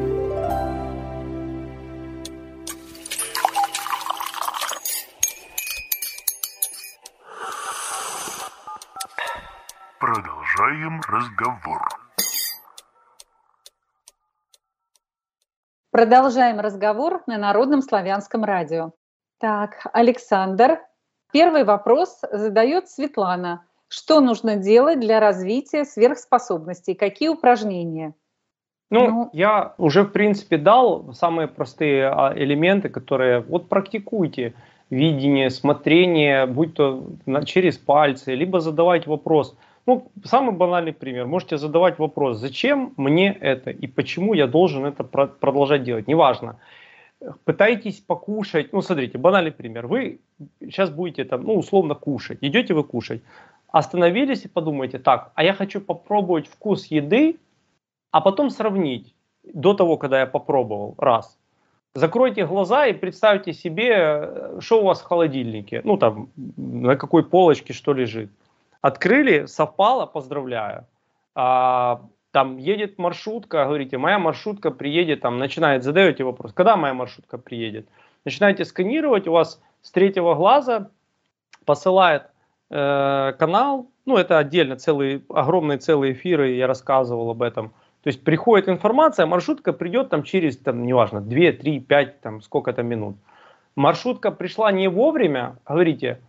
Продолжаем разговор. Продолжаем разговор на Народном славянском радио. Так, Александр, первый вопрос задает Светлана. Что нужно делать для развития сверхспособностей? Какие упражнения? Ну, ну, я уже, в принципе, дал самые простые элементы, которые вот практикуйте. Видение, смотрение, будь то через пальцы, либо задавать вопрос. Ну, самый банальный пример. Можете задавать вопрос, зачем мне это и почему я должен это продолжать делать. Неважно. Пытайтесь покушать. Ну, смотрите, банальный пример. Вы сейчас будете там, ну, условно кушать. Идете вы кушать. Остановились и подумайте, так, а я хочу попробовать вкус еды, а потом сравнить до того, когда я попробовал, раз. Закройте глаза и представьте себе, что у вас в холодильнике, ну там, на какой полочке что лежит. Открыли, совпало, поздравляю. А, там едет маршрутка, говорите, моя маршрутка приедет, там, начинает, задаете вопрос, когда моя маршрутка приедет. Начинаете сканировать, у вас с третьего глаза посылает канал, ну это отдельно, целые, огромные целые эфиры, я рассказывал об этом. То есть приходит информация, маршрутка придет там через, там, неважно, два, три, пять, там сколько-то минут. Маршрутка пришла не вовремя, говорите,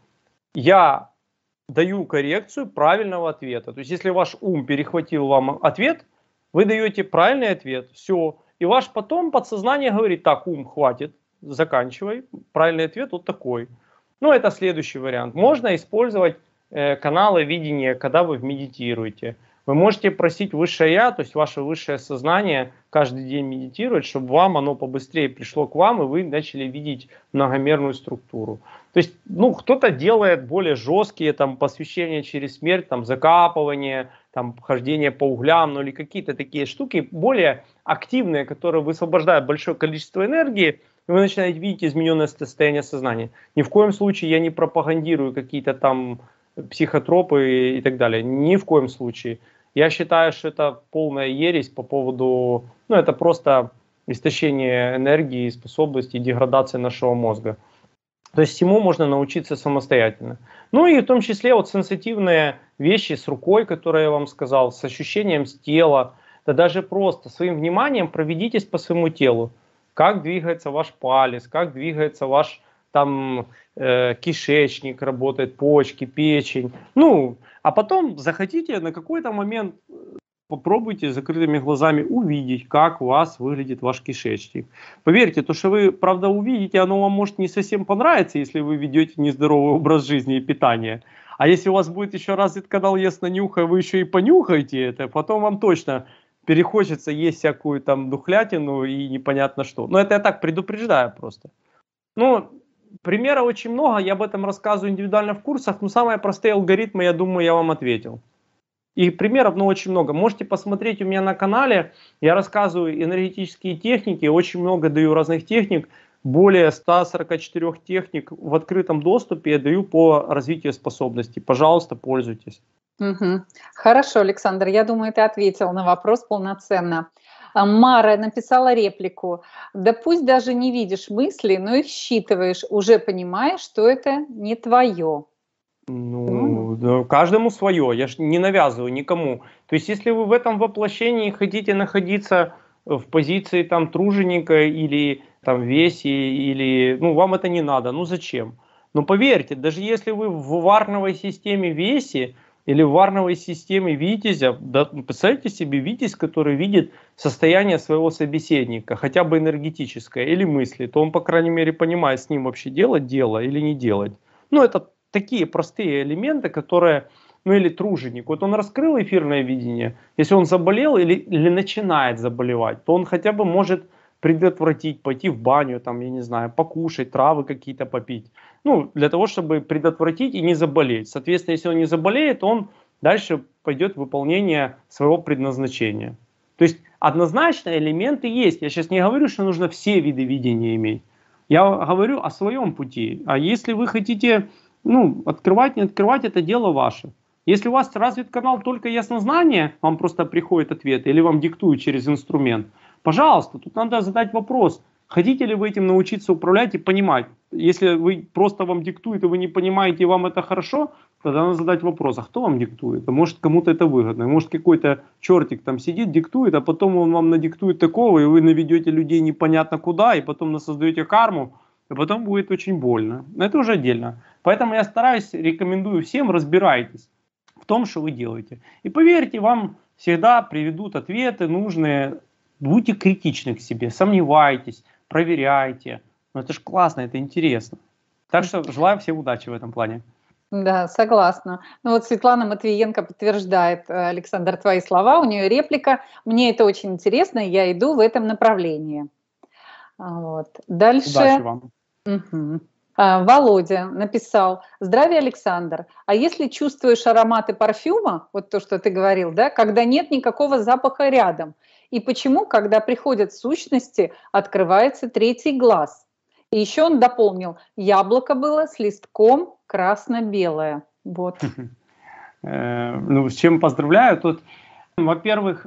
я даю коррекцию правильного ответа. То есть если ваш ум перехватил вам ответ, вы даете правильный ответ, все. И ваш потом подсознание говорит, так, ум, хватит, заканчивай, правильный ответ вот такой. Ну, это следующий вариант. Можно использовать э, каналы видения, когда вы медитируете. Вы можете просить высшее я, то есть ваше высшее сознание, каждый день медитировать, чтобы вам оно побыстрее пришло к вам, и вы начали видеть многомерную структуру. То есть, ну, кто-то делает более жесткие там посвящения через смерть, там, закапывание, там, хождение по углям, ну, или какие-то такие штуки более активные, которые высвобождают большое количество энергии, и вы начинаете видеть измененное состояние сознания. Ни в коем случае я не пропагандирую какие-то там психотропы и так далее. Ни в коем случае. Я считаю, что это полная ересь по поводу... Ну, это просто истощение энергии, способностей, деградация нашего мозга. То есть всему можно научиться самостоятельно. Ну и в том числе вот сенситивные вещи с рукой, которые я вам сказал, с ощущением с тела. Да даже просто своим вниманием проведитесь по своему телу. Как двигается ваш палец, как двигается ваш там э, кишечник, работает, почки, печень. Ну, а потом захотите на какой-то момент попробуйте с закрытыми глазами увидеть, как у вас выглядит ваш кишечник. Поверьте, то, что вы, правда, увидите, оно вам может не совсем понравиться, если вы ведете нездоровый образ жизни и питания. А если у вас будет еще развит канал «Ясно нюхай», вы еще и понюхаете это, потом вам точно перехочется есть всякую там духлятину и непонятно что. Но это я так предупреждаю просто. Ну, примеров очень много, я об этом рассказываю индивидуально в курсах, но самые простые алгоритмы, я думаю, я вам ответил. И примеров, ну, очень много. Можете посмотреть у меня на канале, я рассказываю энергетические техники, очень много даю разных техник, более ста сорока четырёх техник в открытом доступе я даю по развитию способностей. Пожалуйста, пользуйтесь. Угу. Хорошо, Александр, я думаю, ты ответил на вопрос полноценно. Мара написала реплику. Да пусть даже не видишь мысли, но их считываешь, уже понимаешь, что это не твое. Ну, да, каждому свое, я ж не навязываю никому. То есть, если вы в этом воплощении хотите находиться в позиции там труженика или там весе, или, ну, вам это не надо, ну зачем? Но поверьте, даже если вы в варновой системе весе, Или в варновой системе Витязя, да, представьте себе Витязь, который видит состояние своего собеседника, хотя бы энергетическое, или мысли, то он, по крайней мере, понимает, с ним вообще делать дело или не делать. Ну, это такие простые элементы, которые, ну, или труженик. Вот он раскрыл эфирное видение, если он заболел или, или начинает заболевать, то он хотя бы может предотвратить, пойти в баню, там, я не знаю, покушать, травы какие-то попить. Ну, для того, чтобы предотвратить и не заболеть. Соответственно, если он не заболеет, он дальше пойдет в выполнение своего предназначения. То есть однозначно элементы есть. Я сейчас не говорю, что нужно все виды видения иметь. Я говорю о своем пути. А если вы хотите, ну, открывать, не открывать, это дело ваше. Если у вас развит канал только яснознание, вам просто приходит ответ, или вам диктуют через инструмент, пожалуйста, тут надо задать вопрос, хотите ли вы этим научиться управлять и понимать. Если вы просто вам диктуют, и вы не понимаете, и вам это хорошо, тогда надо задать вопрос, а кто вам диктует? А может, кому-то это выгодно? Может, какой-то чертик там сидит, диктует, а потом он вам надиктует такого, и вы наведете людей непонятно куда, и потом насоздаете карму, и потом будет очень больно. Но это уже отдельно. Поэтому я стараюсь, рекомендую всем, разбирайтесь в том, что вы делаете. И поверьте, вам всегда приведут ответы нужные. Будьте критичны к себе, сомневайтесь, проверяйте. Ну это же классно, это интересно. Так что желаю всем удачи в этом плане. Да, согласна. Ну вот Светлана Матвиенко подтверждает, Александр, твои слова, у нее реплика. Мне это очень интересно, я иду в этом направлении. Вот. Дальше. Удачи вам. Угу. Володя написал: здравия, Александр, а если чувствуешь ароматы парфюма, вот то, что ты говорил, да, когда нет никакого запаха рядом, и почему, когда приходят сущности, открывается третий глаз? И еще он дополнил: яблоко было с листком красно-белое. Вот. Ну, с чем поздравляю. Тут, во-первых,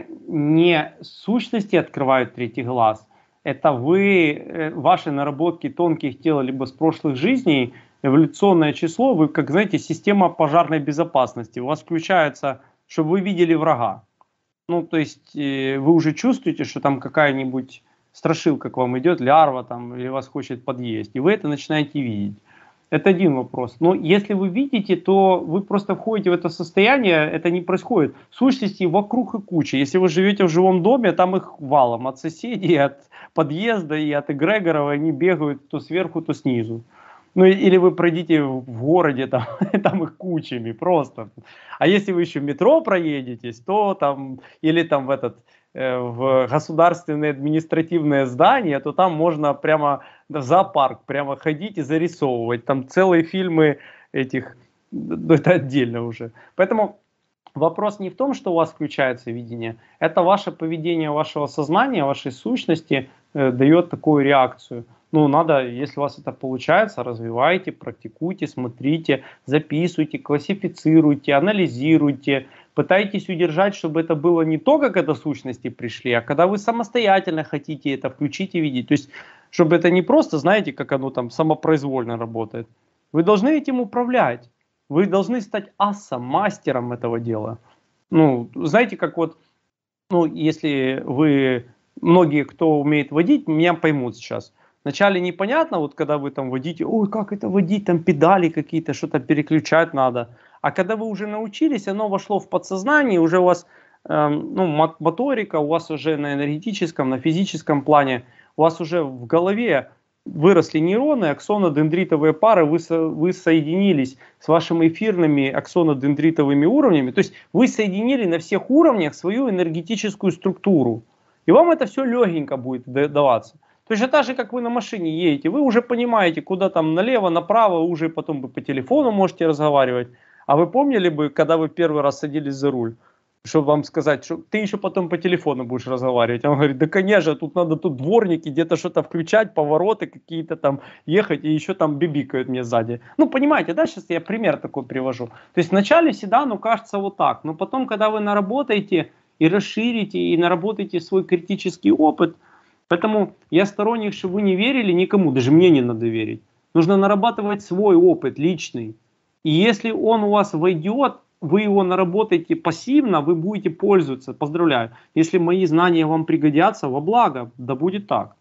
не сущности открывают третий глаз, это вы, ваши наработки тонких тел либо с прошлых жизней, эволюционное число, вы, как знаете, система пожарной безопасности. У вас включается, чтобы вы видели врага. Ну, то есть вы уже чувствуете, что там какая-нибудь страшилка к вам идет, лярва там, или вас хочет подъесть. И вы это начинаете видеть. Это один вопрос. Но если вы видите, то вы просто входите в это состояние, это не происходит. Сущности вокруг и куча. Если вы живете в живом доме, там их валом. От соседей, от подъезда и от эгрегоров, они бегают то сверху, то снизу. Ну или вы пройдите в городе, там, там их кучами просто. А если вы еще в метро проедетесь, то там, или там в этот, э, в государственное административное здание, то там можно прямо в зоопарк прямо ходить и зарисовывать. Там целые фильмы этих, это отдельно уже. Поэтому вопрос не в том, что у вас включается видение, это ваше поведение вашего сознания, вашей сущности э, дает такую реакцию. Ну, надо, если у вас это получается, развивайте, практикуйте, смотрите, записывайте, классифицируйте, анализируйте. Пытайтесь удержать, чтобы это было не то, как это сущности пришли, а когда вы самостоятельно хотите это включить и видеть. То есть, чтобы это не просто, знаете, как оно там самопроизвольно работает. Вы должны этим управлять. Вы должны стать асом, мастером этого дела. Ну, знаете, как вот, ну, если вы, многие, кто умеет водить, меня поймут сейчас. Вначале непонятно, вот когда вы там водите, ой, как это водить, там педали какие-то, что-то переключать надо. А когда вы уже научились, оно вошло в подсознание, уже у вас э, ну, моторика, у вас уже на энергетическом, на физическом плане, у вас уже в голове выросли нейроны, аксонодендритовые пары, вы, со, вы соединились с вашими эфирными аксонодендритовыми уровнями, то есть вы соединили на всех уровнях свою энергетическую структуру. И вам это все легенько будет даваться. Точно так же, как вы на машине едете, вы уже понимаете, куда там налево, направо, уже потом вы по телефону можете разговаривать. А вы помнили бы, когда вы первый раз садились за руль, чтобы вам сказать, что ты еще потом по телефону будешь разговаривать? А он говорит, да конечно, тут надо тут дворники, где-то что-то включать, повороты какие-то там, ехать, и еще там бибикают мне сзади. Ну, понимаете, да, сейчас я пример такой привожу. То есть вначале всегда, ну, кажется вот так, но потом, когда вы наработаете и расширите, и наработаете свой критический опыт, поэтому я сторонник, чтобы вы не верили никому, даже мне не надо верить. Нужно нарабатывать свой опыт личный. И если он у вас войдет, вы его наработаете пассивно, вы будете пользоваться. Поздравляю. Если мои знания вам пригодятся, во благо, да будет так.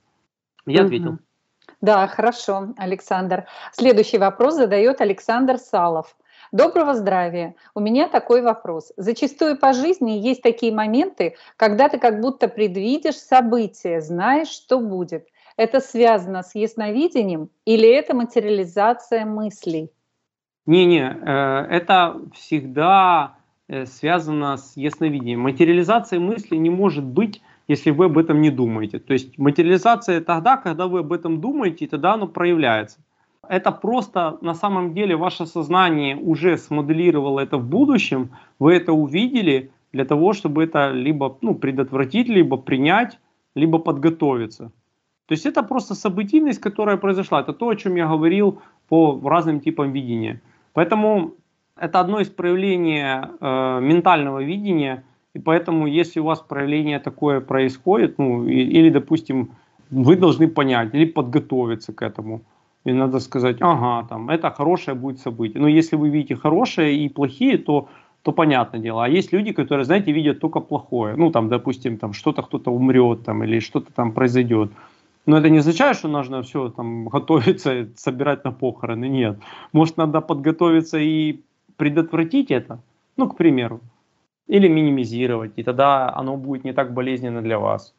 Я ответил. Да, хорошо, Александр. Следующий вопрос задает Александр Салов. Доброго здравия. У меня такой вопрос. Зачастую по жизни есть такие моменты, когда ты как будто предвидишь события, знаешь, что будет. Это связано с ясновидением или это материализация мыслей? Не-не, э, это всегда э, связано с ясновидением. Материализация мысли не может быть, если вы об этом не думаете. То есть материализация тогда, когда вы об этом думаете, и тогда оно проявляется. Это просто на самом деле ваше сознание уже смоделировало это в будущем, вы это увидели для того, чтобы это либо ну, предотвратить, либо принять, либо подготовиться. То есть это просто событийность, которая произошла. Это то, о чем я говорил по разным типам видения. Поэтому это одно из проявлений э, ментального видения. И поэтому, если у вас проявление такое происходит, ну, и, или, допустим, вы должны понять или подготовиться к этому. И надо сказать, ага, там, это хорошее будет событие. Но если вы видите хорошее и плохие, то, то понятное дело. А есть люди, которые, знаете, видят только плохое. Ну, там, допустим, там, что-то кто-то умрет, там, или что-то там произойдет. Но это не означает, что нужно все там готовиться, собирать на похороны. Нет. Может, надо подготовиться и предотвратить это, ну, к примеру, или минимизировать, и тогда оно будет не так болезненно для вас.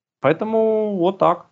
Поэтому вот так.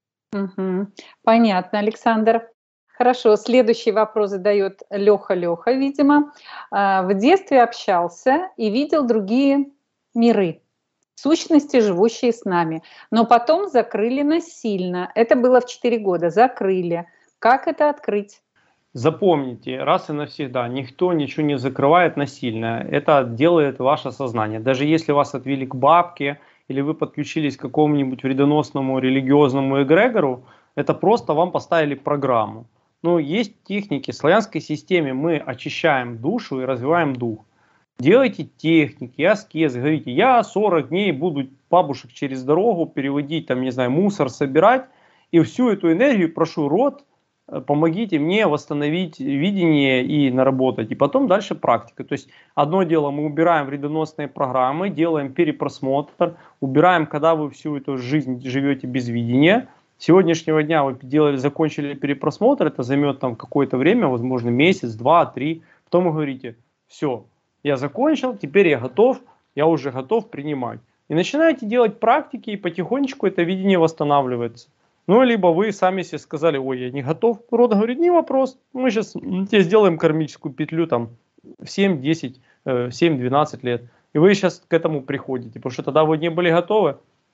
Угу. Понятно, Александр. Хорошо, следующий вопрос задает Леха Леха, видимо. А, В детстве общался и видел другие миры, сущности, живущие с нами, но потом закрыли насильно. Это было в четыре года, закрыли. Как это открыть? Запомните, раз и навсегда, никто ничего не закрывает насильно. Это делает ваше сознание. Даже если вас отвели к бабке, или вы подключились к какому-нибудь вредоносному религиозному эгрегору, это просто вам поставили программу. Но есть техники. В славянской системе мы очищаем душу и развиваем дух. Делайте техники, аскезы, говорите, я сорок дней буду бабушек через дорогу переводить, там, не знаю, мусор собирать, и всю эту энергию прошу род, помогите мне восстановить видение и наработать. И потом дальше практика. То есть одно дело, мы убираем вредоносные программы, делаем перепросмотр, убираем, когда вы всю эту жизнь живете без видения. С сегодняшнего дня вы делали, закончили перепросмотр, это займет там какое-то время, возможно месяц, два, три. Потом вы говорите, все, я закончил, теперь я готов, я уже готов принимать. И начинаете делать практики, и потихонечку это видение восстанавливается. Ну, либо вы сами себе сказали, ой, я не готов. Род говорит, не вопрос, мы сейчас тебе сделаем кармическую петлю там в семь, десять, семь-двенадцать лет. И вы сейчас к этому приходите, потому что тогда вы не были готовы,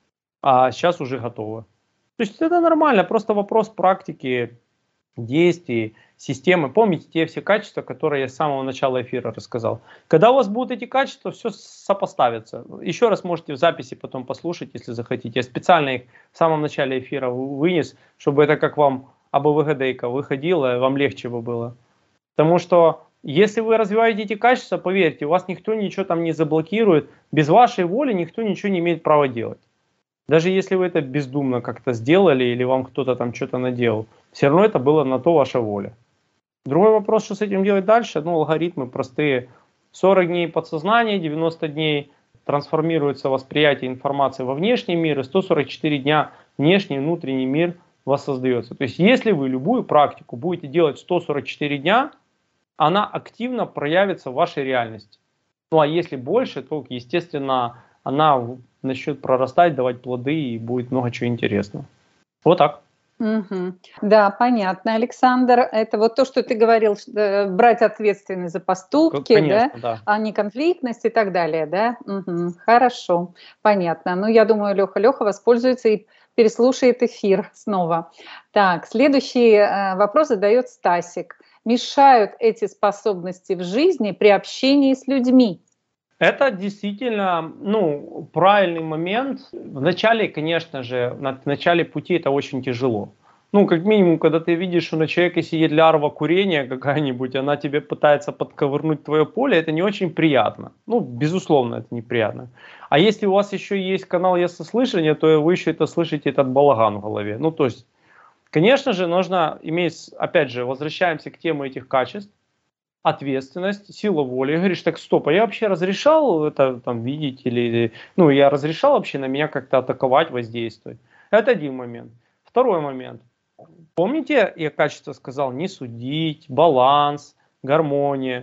а сейчас уже готовы. То есть это нормально, просто вопрос практики, действий, системы. Помните те все качества, которые я с самого начала эфира рассказал. Когда у вас будут эти качества, все сопоставится. Еще раз можете в записи потом послушать, если захотите. Я специально их в самом начале эфира вынес, чтобы это как вам АБВГДейка выходило, вам легче бы было. Потому что если вы развиваете эти качества, поверьте, у вас никто ничего там не заблокирует. Без вашей воли никто ничего не имеет права делать. Даже если вы это бездумно как-то сделали или вам кто-то там что-то наделал, все равно это было на то ваша воля. Другой вопрос, что с этим делать дальше, ну, алгоритмы простые. сорок дней подсознания, девяносто дней трансформируется восприятие информации во внешний мир, и сто сорок четыре дня внешний и внутренний мир воссоздается. То есть, если вы любую практику будете делать сто сорок четыре дня, она активно проявится в вашей реальности. Ну, а если больше, то, естественно, она начнет прорастать, давать плоды, и будет много чего интересного. Вот так. Угу. Да, понятно, Александр. Это вот то, что ты говорил, брать ответственность за поступки, Конечно, да, да. а не конфликтность и так далее, да? Угу. Хорошо, понятно. Ну, я думаю, Леха Леха воспользуется и переслушает эфир снова. Так, следующий э, вопрос задает Стасик. Мешают эти способности в жизни при общении с людьми? Это действительно, ну, правильный момент. В начале, конечно же, в начале пути это очень тяжело. Ну, как минимум, когда ты видишь, что на человеке сидит лярва курения какая-нибудь, она тебе пытается подковырнуть твое поле, это не очень приятно. Ну, безусловно, это неприятно. А если у вас еще есть канал яснослышания, то вы еще это слышите, этот балаган в голове. Ну, то есть, конечно же, нужно иметь, опять же, возвращаемся к теме этих качеств. Ответственность, сила воли. Говоришь, так стоп, а я вообще разрешал это там видеть или, ну, я разрешал вообще на меня как-то атаковать, воздействовать. Это один момент. Второй момент. Помните, я качество сказал, не судить, баланс, гармония.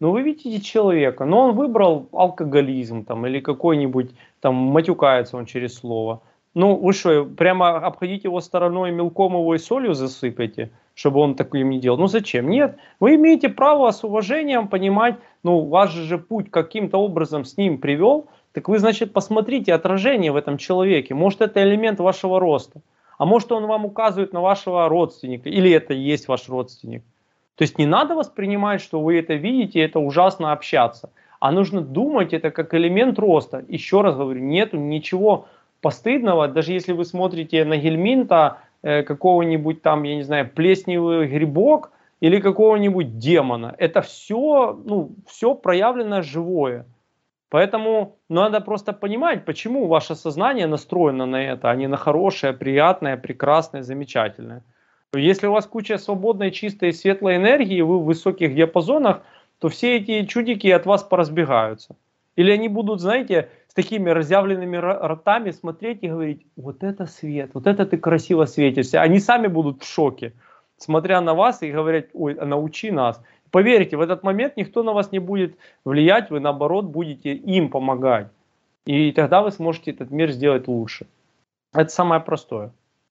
но вы видите человека, но он выбрал алкоголизм там, или какой-нибудь, там, матюкается он через слово. Ну, вы что, прямо обходите его стороной, мелком его и солью засыпете, чтобы он таким не делал? Ну, зачем? Нет, вы имеете право с уважением понимать, ну, ваш же путь каким-то образом с ним привел, так вы, значит, посмотрите отражение в этом человеке. Может, это элемент вашего роста, а может, он вам указывает на вашего родственника, или это и есть ваш родственник. То есть не надо воспринимать, что вы это видите, это ужасно общаться, а нужно думать это как элемент роста. Еще раз говорю, нету ничего постыдного, даже если вы смотрите на гельминта, э, какого-нибудь там, я не знаю, плесневый грибок или какого-нибудь демона. Это все, ну, все проявленное живое. Поэтому надо просто понимать, почему ваше сознание настроено на это, а не на хорошее, приятное, прекрасное, замечательное. Если у вас куча свободной, чистой, светлой энергии, вы в высоких диапазонах, то все эти чудики от вас поразбегаются. Или они будут, знаете, с такими разъявленными ртами смотреть и говорить: вот это свет, вот это ты красиво светишься. Они сами будут в шоке, смотря на вас и говорят: ой, научи нас. Поверьте, в этот момент никто на вас не будет влиять, вы наоборот будете им помогать. И тогда вы сможете этот мир сделать лучше. Это самое простое.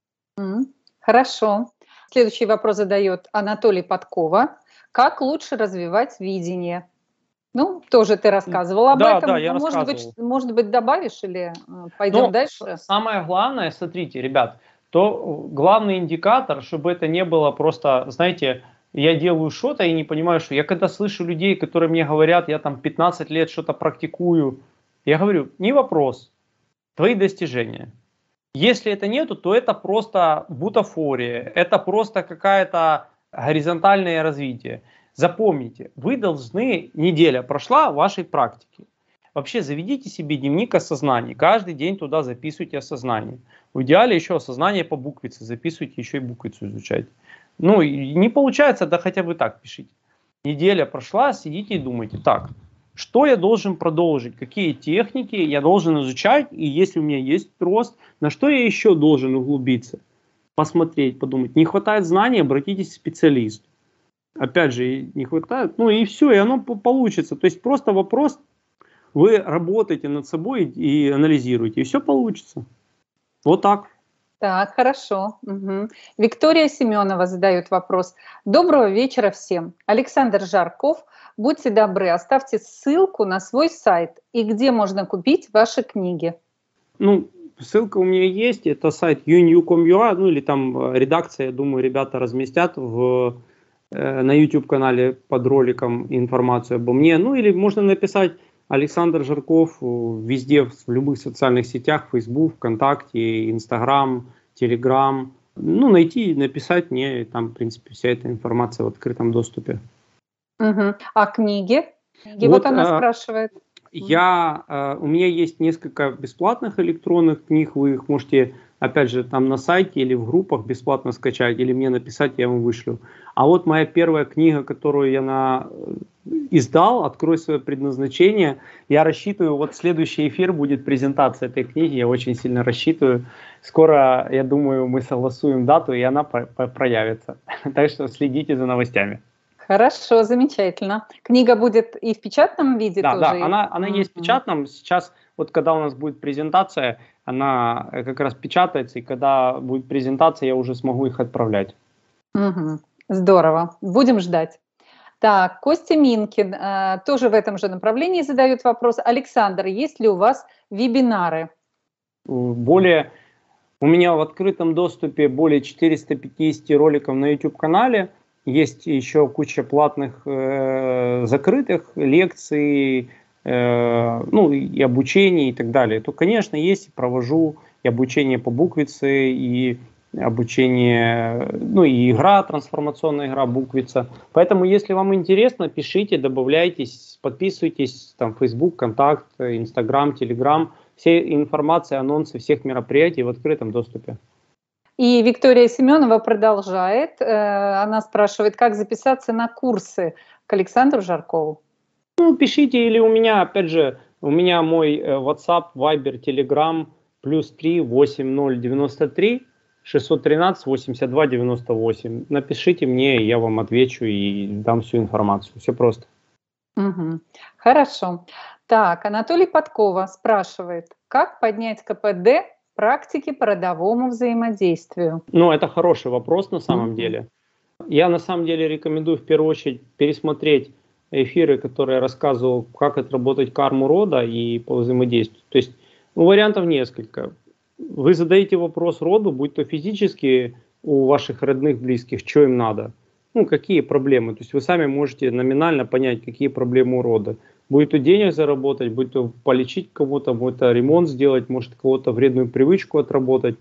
Mm, хорошо. Следующий вопрос задает Анатолий Подкова. Как лучше развивать видение? Ну, тоже ты рассказывал об да, этом. Да, я может рассказывал. быть, может быть, добавишь или пойдем Но дальше? Самое главное, смотрите, ребят, то главный индикатор, чтобы это не было просто, знаете, я делаю что-то и не понимаю, что я когда слышу людей, которые мне говорят, я там пятнадцать лет что-то практикую, я говорю: не вопрос, твои достижения. Если это нету, то это просто бутафория, это просто какая-то горизонтальное развитие. Запомните, вы должны, неделя прошла вашей практики. Вообще заведите себе дневник осознания, каждый день туда записывайте осознание. В идеале еще осознание по буквице, записывайте, еще и буквицу изучайте. Ну, не получается, да хотя бы так пишите. Неделя прошла, сидите и думайте: так, что я должен продолжить, какие техники я должен изучать, и если у меня есть рост, на что я еще должен углубиться, посмотреть, подумать. Не хватает знаний, обратитесь к специалисту. Опять же, не хватает, ну и все, и оно получится. То есть просто вопрос, вы работаете над собой и анализируете, и все получится. Вот так. Так, хорошо. Угу. Виктория Семенова задает вопрос. Доброго вечера всем. Александр Жарков, будьте добры, оставьте ссылку на свой сайт и где можно купить ваши книги. Ну, ссылка у меня есть, это сайт ю эн ю точка ком точка ю а, ну или там редакция, я думаю, ребята разместят в, э, на YouTube-канале под роликом информацию обо мне. Ну или можно написать Александр Жарков везде, в любых социальных сетях, Facebook, ВКонтакте, Инстаграм, Телеграм. Ну, найти, написать мне, там, в принципе, вся эта информация в открытом доступе. Угу. А книги? И вот, вот она а, спрашивает. Я, а, у меня есть несколько бесплатных электронных книг, вы их можете, опять же, там на сайте или в группах бесплатно скачать, или мне написать, я вам вышлю. А вот моя первая книга, которую я на... издал, «Открой свое предназначение». Я рассчитываю, вот следующий эфир будет презентация этой книги, я очень сильно рассчитываю. Скоро, я думаю, мы согласуем дату, и она проявится. Так что следите за новостями. Хорошо, замечательно. Книга будет и в печатном виде да, тоже? Да, она, она mm-hmm. есть в печатном. Сейчас, вот когда у нас будет презентация, она как раз печатается, и когда будет презентация, я уже смогу их отправлять. Mm-hmm. Здорово. Будем ждать. Так, Костя Минкин э, тоже в этом же направлении задает вопрос. Александр, есть ли у вас вебинары? Более, у меня в открытом доступе более четырёхсот пятидесяти роликов на YouTube-канале. Есть еще куча платных э, закрытых лекций, э, ну и обучений и так далее. То, конечно, есть, провожу и обучение по буквице, и обучение, ну и игра, трансформационная игра буквица. Поэтому, если вам интересно, пишите, добавляйтесь, подписывайтесь, там, Facebook, Контакт, Instagram, Telegram. Все информации, анонсы всех мероприятий в открытом доступе. И Виктория Семенова продолжает. Она спрашивает, как записаться на курсы к Александру Жаркову. Ну, пишите, или у меня, опять же, у меня мой WhatsApp, Viber, Telegram, плюс три восемь ноль девяносто три шестьсот тринадцать восемьдесят два девяносто восемь. Напишите мне, я вам отвечу и дам всю информацию. Все просто. Мгм. Хорошо. Так, Анатолий Подкова спрашивает, как поднять ка пэ дэ в практике по родовому взаимодействию? Ну, это хороший вопрос на самом Мгм. деле. Я на самом деле рекомендую в первую очередь пересмотреть эфиры, которые я рассказывал, как отработать карму рода и по взаимодействию. То есть, ну, вариантов несколько. Вы задаете вопрос роду, будь то физически у ваших родных, близких, что им надо. Ну, какие проблемы. То есть вы сами можете номинально понять, какие проблемы у рода. Будет то денег заработать, будет то полечить кого-то, будет то ремонт сделать, может кого-то вредную привычку отработать.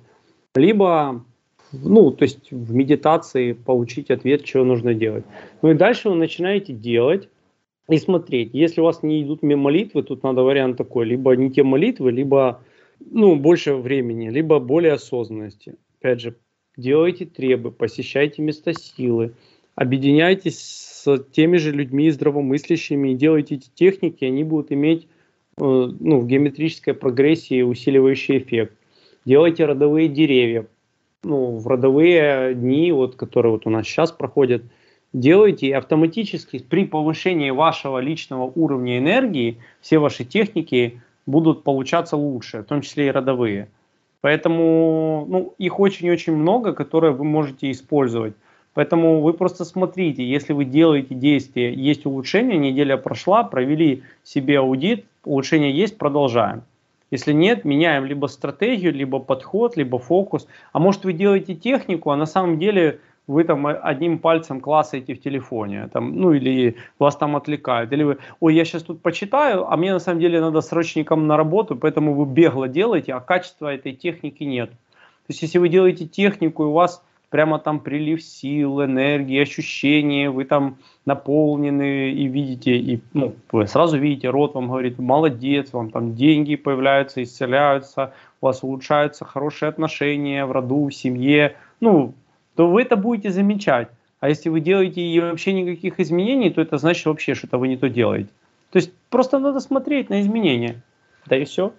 Либо, ну, то есть в медитации получить ответ, что нужно делать. Ну и дальше вы начинаете делать и смотреть. Если у вас не идут молитвы, тут надо вариант такой, либо не те молитвы, либо, ну, больше времени, либо более осознанности. Опять же, делайте требы, посещайте места силы, объединяйтесь с теми же людьми здравомыслящими и делайте эти техники, они будут иметь, э, ну, в геометрической прогрессии усиливающий эффект. Делайте родовые деревья, ну, в родовые дни, вот, которые вот у нас сейчас проходят, делайте, и автоматически при повышении вашего личного уровня энергии все ваши техники будут получаться лучше, в том числе и родовые. Поэтому, ну, их очень-очень много, которые вы можете использовать. Поэтому вы просто смотрите, если вы делаете действия, есть улучшение, неделя прошла, провели себе аудит, улучшение есть, продолжаем. Если нет, меняем либо стратегию, либо подход, либо фокус. А может вы делаете технику, а на самом деле вы там одним пальцем классаете в телефоне, там, ну или вас там отвлекают. Или вы, ой, я сейчас тут почитаю, а мне на самом деле надо срочником на работу, поэтому вы бегло делаете, а качества этой техники нет. То есть если вы делаете технику, и у вас прямо там прилив сил, энергии, ощущения, вы там наполнены и видите, и ну, вы сразу видите, род вам говорит, молодец, вам там деньги появляются, исцеляются, у вас улучшаются хорошие отношения в роду, в семье, ну, то вы это будете замечать. А если вы делаете и вообще никаких изменений, то это значит вообще что-то вы не то делаете. То есть просто надо смотреть на изменения. Да и все.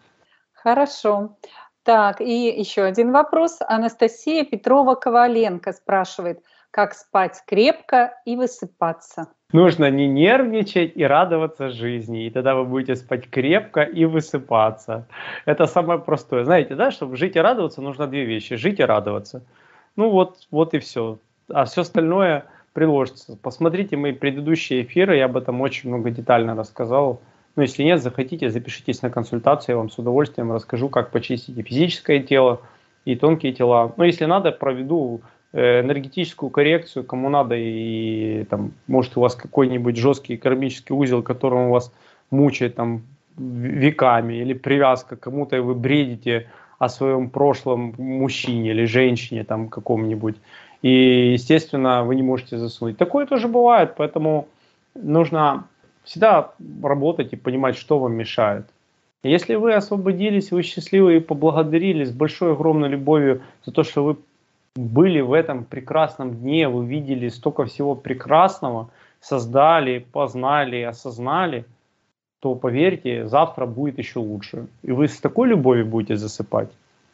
Хорошо. Так, и еще один вопрос. Анастасия Петрова-Коваленко спрашивает, как спать крепко и высыпаться? Нужно не нервничать и радоваться жизни, и тогда вы будете спать крепко и высыпаться. Это самое простое. Знаете, да, чтобы жить и радоваться, нужно две вещи. Жить и радоваться. Ну вот, вот и все. А все остальное приложится. Посмотрите мои предыдущие эфиры, я об этом очень много детально рассказал. Ну, если нет, захотите, запишитесь на консультацию, я вам с удовольствием расскажу, как почистить и физическое тело, и тонкие тела. Но если надо, проведу энергетическую коррекцию, кому надо, и там, может у вас какой-нибудь жесткий кармический узел, который вас мучает там веками, или привязка к кому-то, и вы бредите о своем прошлом мужчине или женщине там каком-нибудь, и, естественно, вы не можете заснуть. Такое тоже бывает, поэтому нужно всегда работать и понимать, что вам мешает. Если вы освободились, вы счастливы и поблагодарили с большой огромной любовью за то, что вы были в этом прекрасном дне, вы видели столько всего прекрасного, создали, познали, осознали, то поверьте, завтра будет еще лучше. И вы с такой любовью будете засыпать.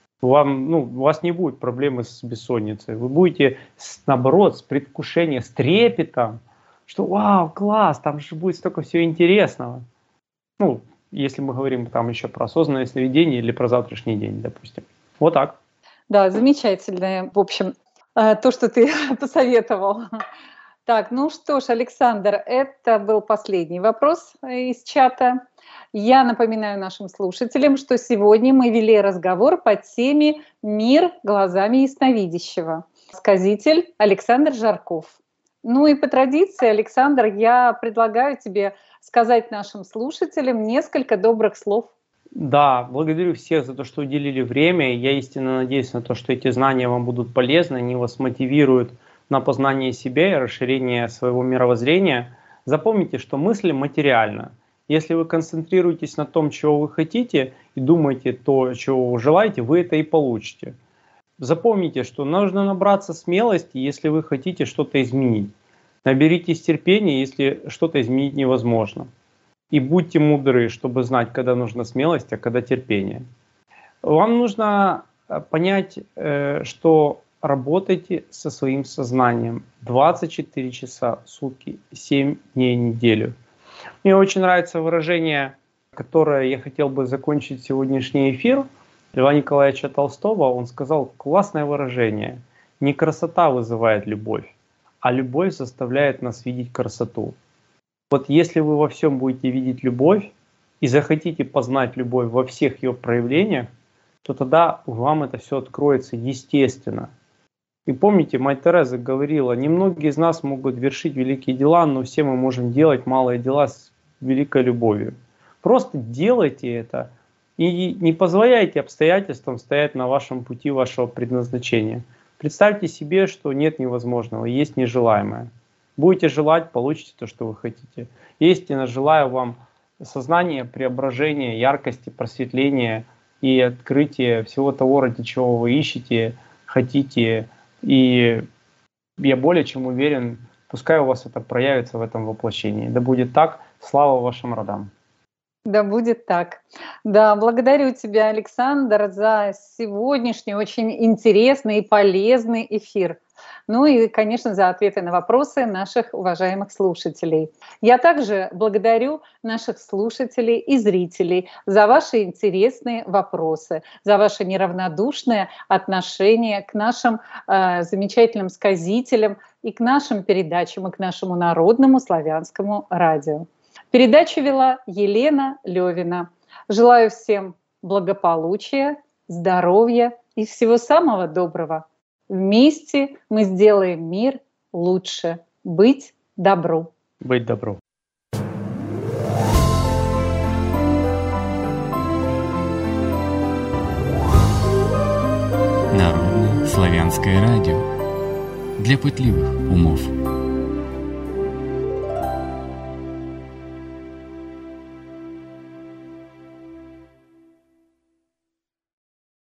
Вам, ну, у вас не будет проблемы с бессонницей. Вы будете, с, наоборот, с предвкушением, с трепетом, что вау, класс, там же будет столько всего интересного. Ну, если мы говорим там еще про осознанное сновидение или про завтрашний день, допустим. Вот так. Да, замечательно. В общем, то, что ты посоветовал. Так, ну что ж, Александр, это был последний вопрос из чата. Я напоминаю нашим слушателям, что сегодня мы вели разговор по теме «Мир глазами ясновидящего». Сказитель Александр Жарков. Ну и по традиции, Александр, я предлагаю тебе сказать нашим слушателям несколько добрых слов. Да, благодарю всех за то, что уделили время. Я истинно надеюсь на то, что эти знания вам будут полезны, они вас мотивируют на познание себя и расширение своего мировоззрения. Запомните, что мысль материальна. Если вы концентрируетесь на том, чего вы хотите, и думаете то, чего вы желаете, вы это и получите. Запомните, что нужно набраться смелости, если вы хотите что-то изменить. Наберитесь терпения, если что-то изменить невозможно. И будьте мудры, чтобы знать, когда нужна смелость, а когда терпение. Вам нужно понять, что работайте со своим сознанием двадцать четыре часа в сутки, семь дней в неделю. Мне очень нравится выражение, которое я хотел бы закончить сегодняшний эфир, Льва Николаевича Толстого. Он сказал классное выражение: не красота вызывает любовь, а любовь заставляет нас видеть красоту. Вот если вы во всем будете видеть любовь и захотите познать любовь во всех ее проявлениях, то тогда вам это все откроется естественно. И помните, мать Тереза говорила: немногие из нас могут вершить великие дела, но все мы можем делать малые дела с великой любовью. Просто делайте это и не позволяйте обстоятельствам стоять на вашем пути вашего предназначения. Представьте себе, что нет невозможного, есть нежелаемое. Будете желать, получите то, что вы хотите. Истинно желаю вам сознания, преображения, яркости, просветления и открытия всего того, ради чего вы ищете, хотите. И я более чем уверен, пускай у вас это проявится в этом воплощении. Да будет так. Слава вашим родам. Да будет так. Да, благодарю тебя, Александр, за сегодняшний очень интересный и полезный эфир. Ну и, конечно, за ответы на вопросы наших уважаемых слушателей. Я также благодарю наших слушателей и зрителей за ваши интересные вопросы, за ваше неравнодушное отношение к нашим э, замечательным сказителям и к нашим передачам, и к нашему народному славянскому радио. Передачу вела Елена Левина. Желаю всем благополучия, здоровья и всего самого доброго. Вместе мы сделаем мир лучше. Быть добру. Быть добру. Народное славянское радио для пытливых умов.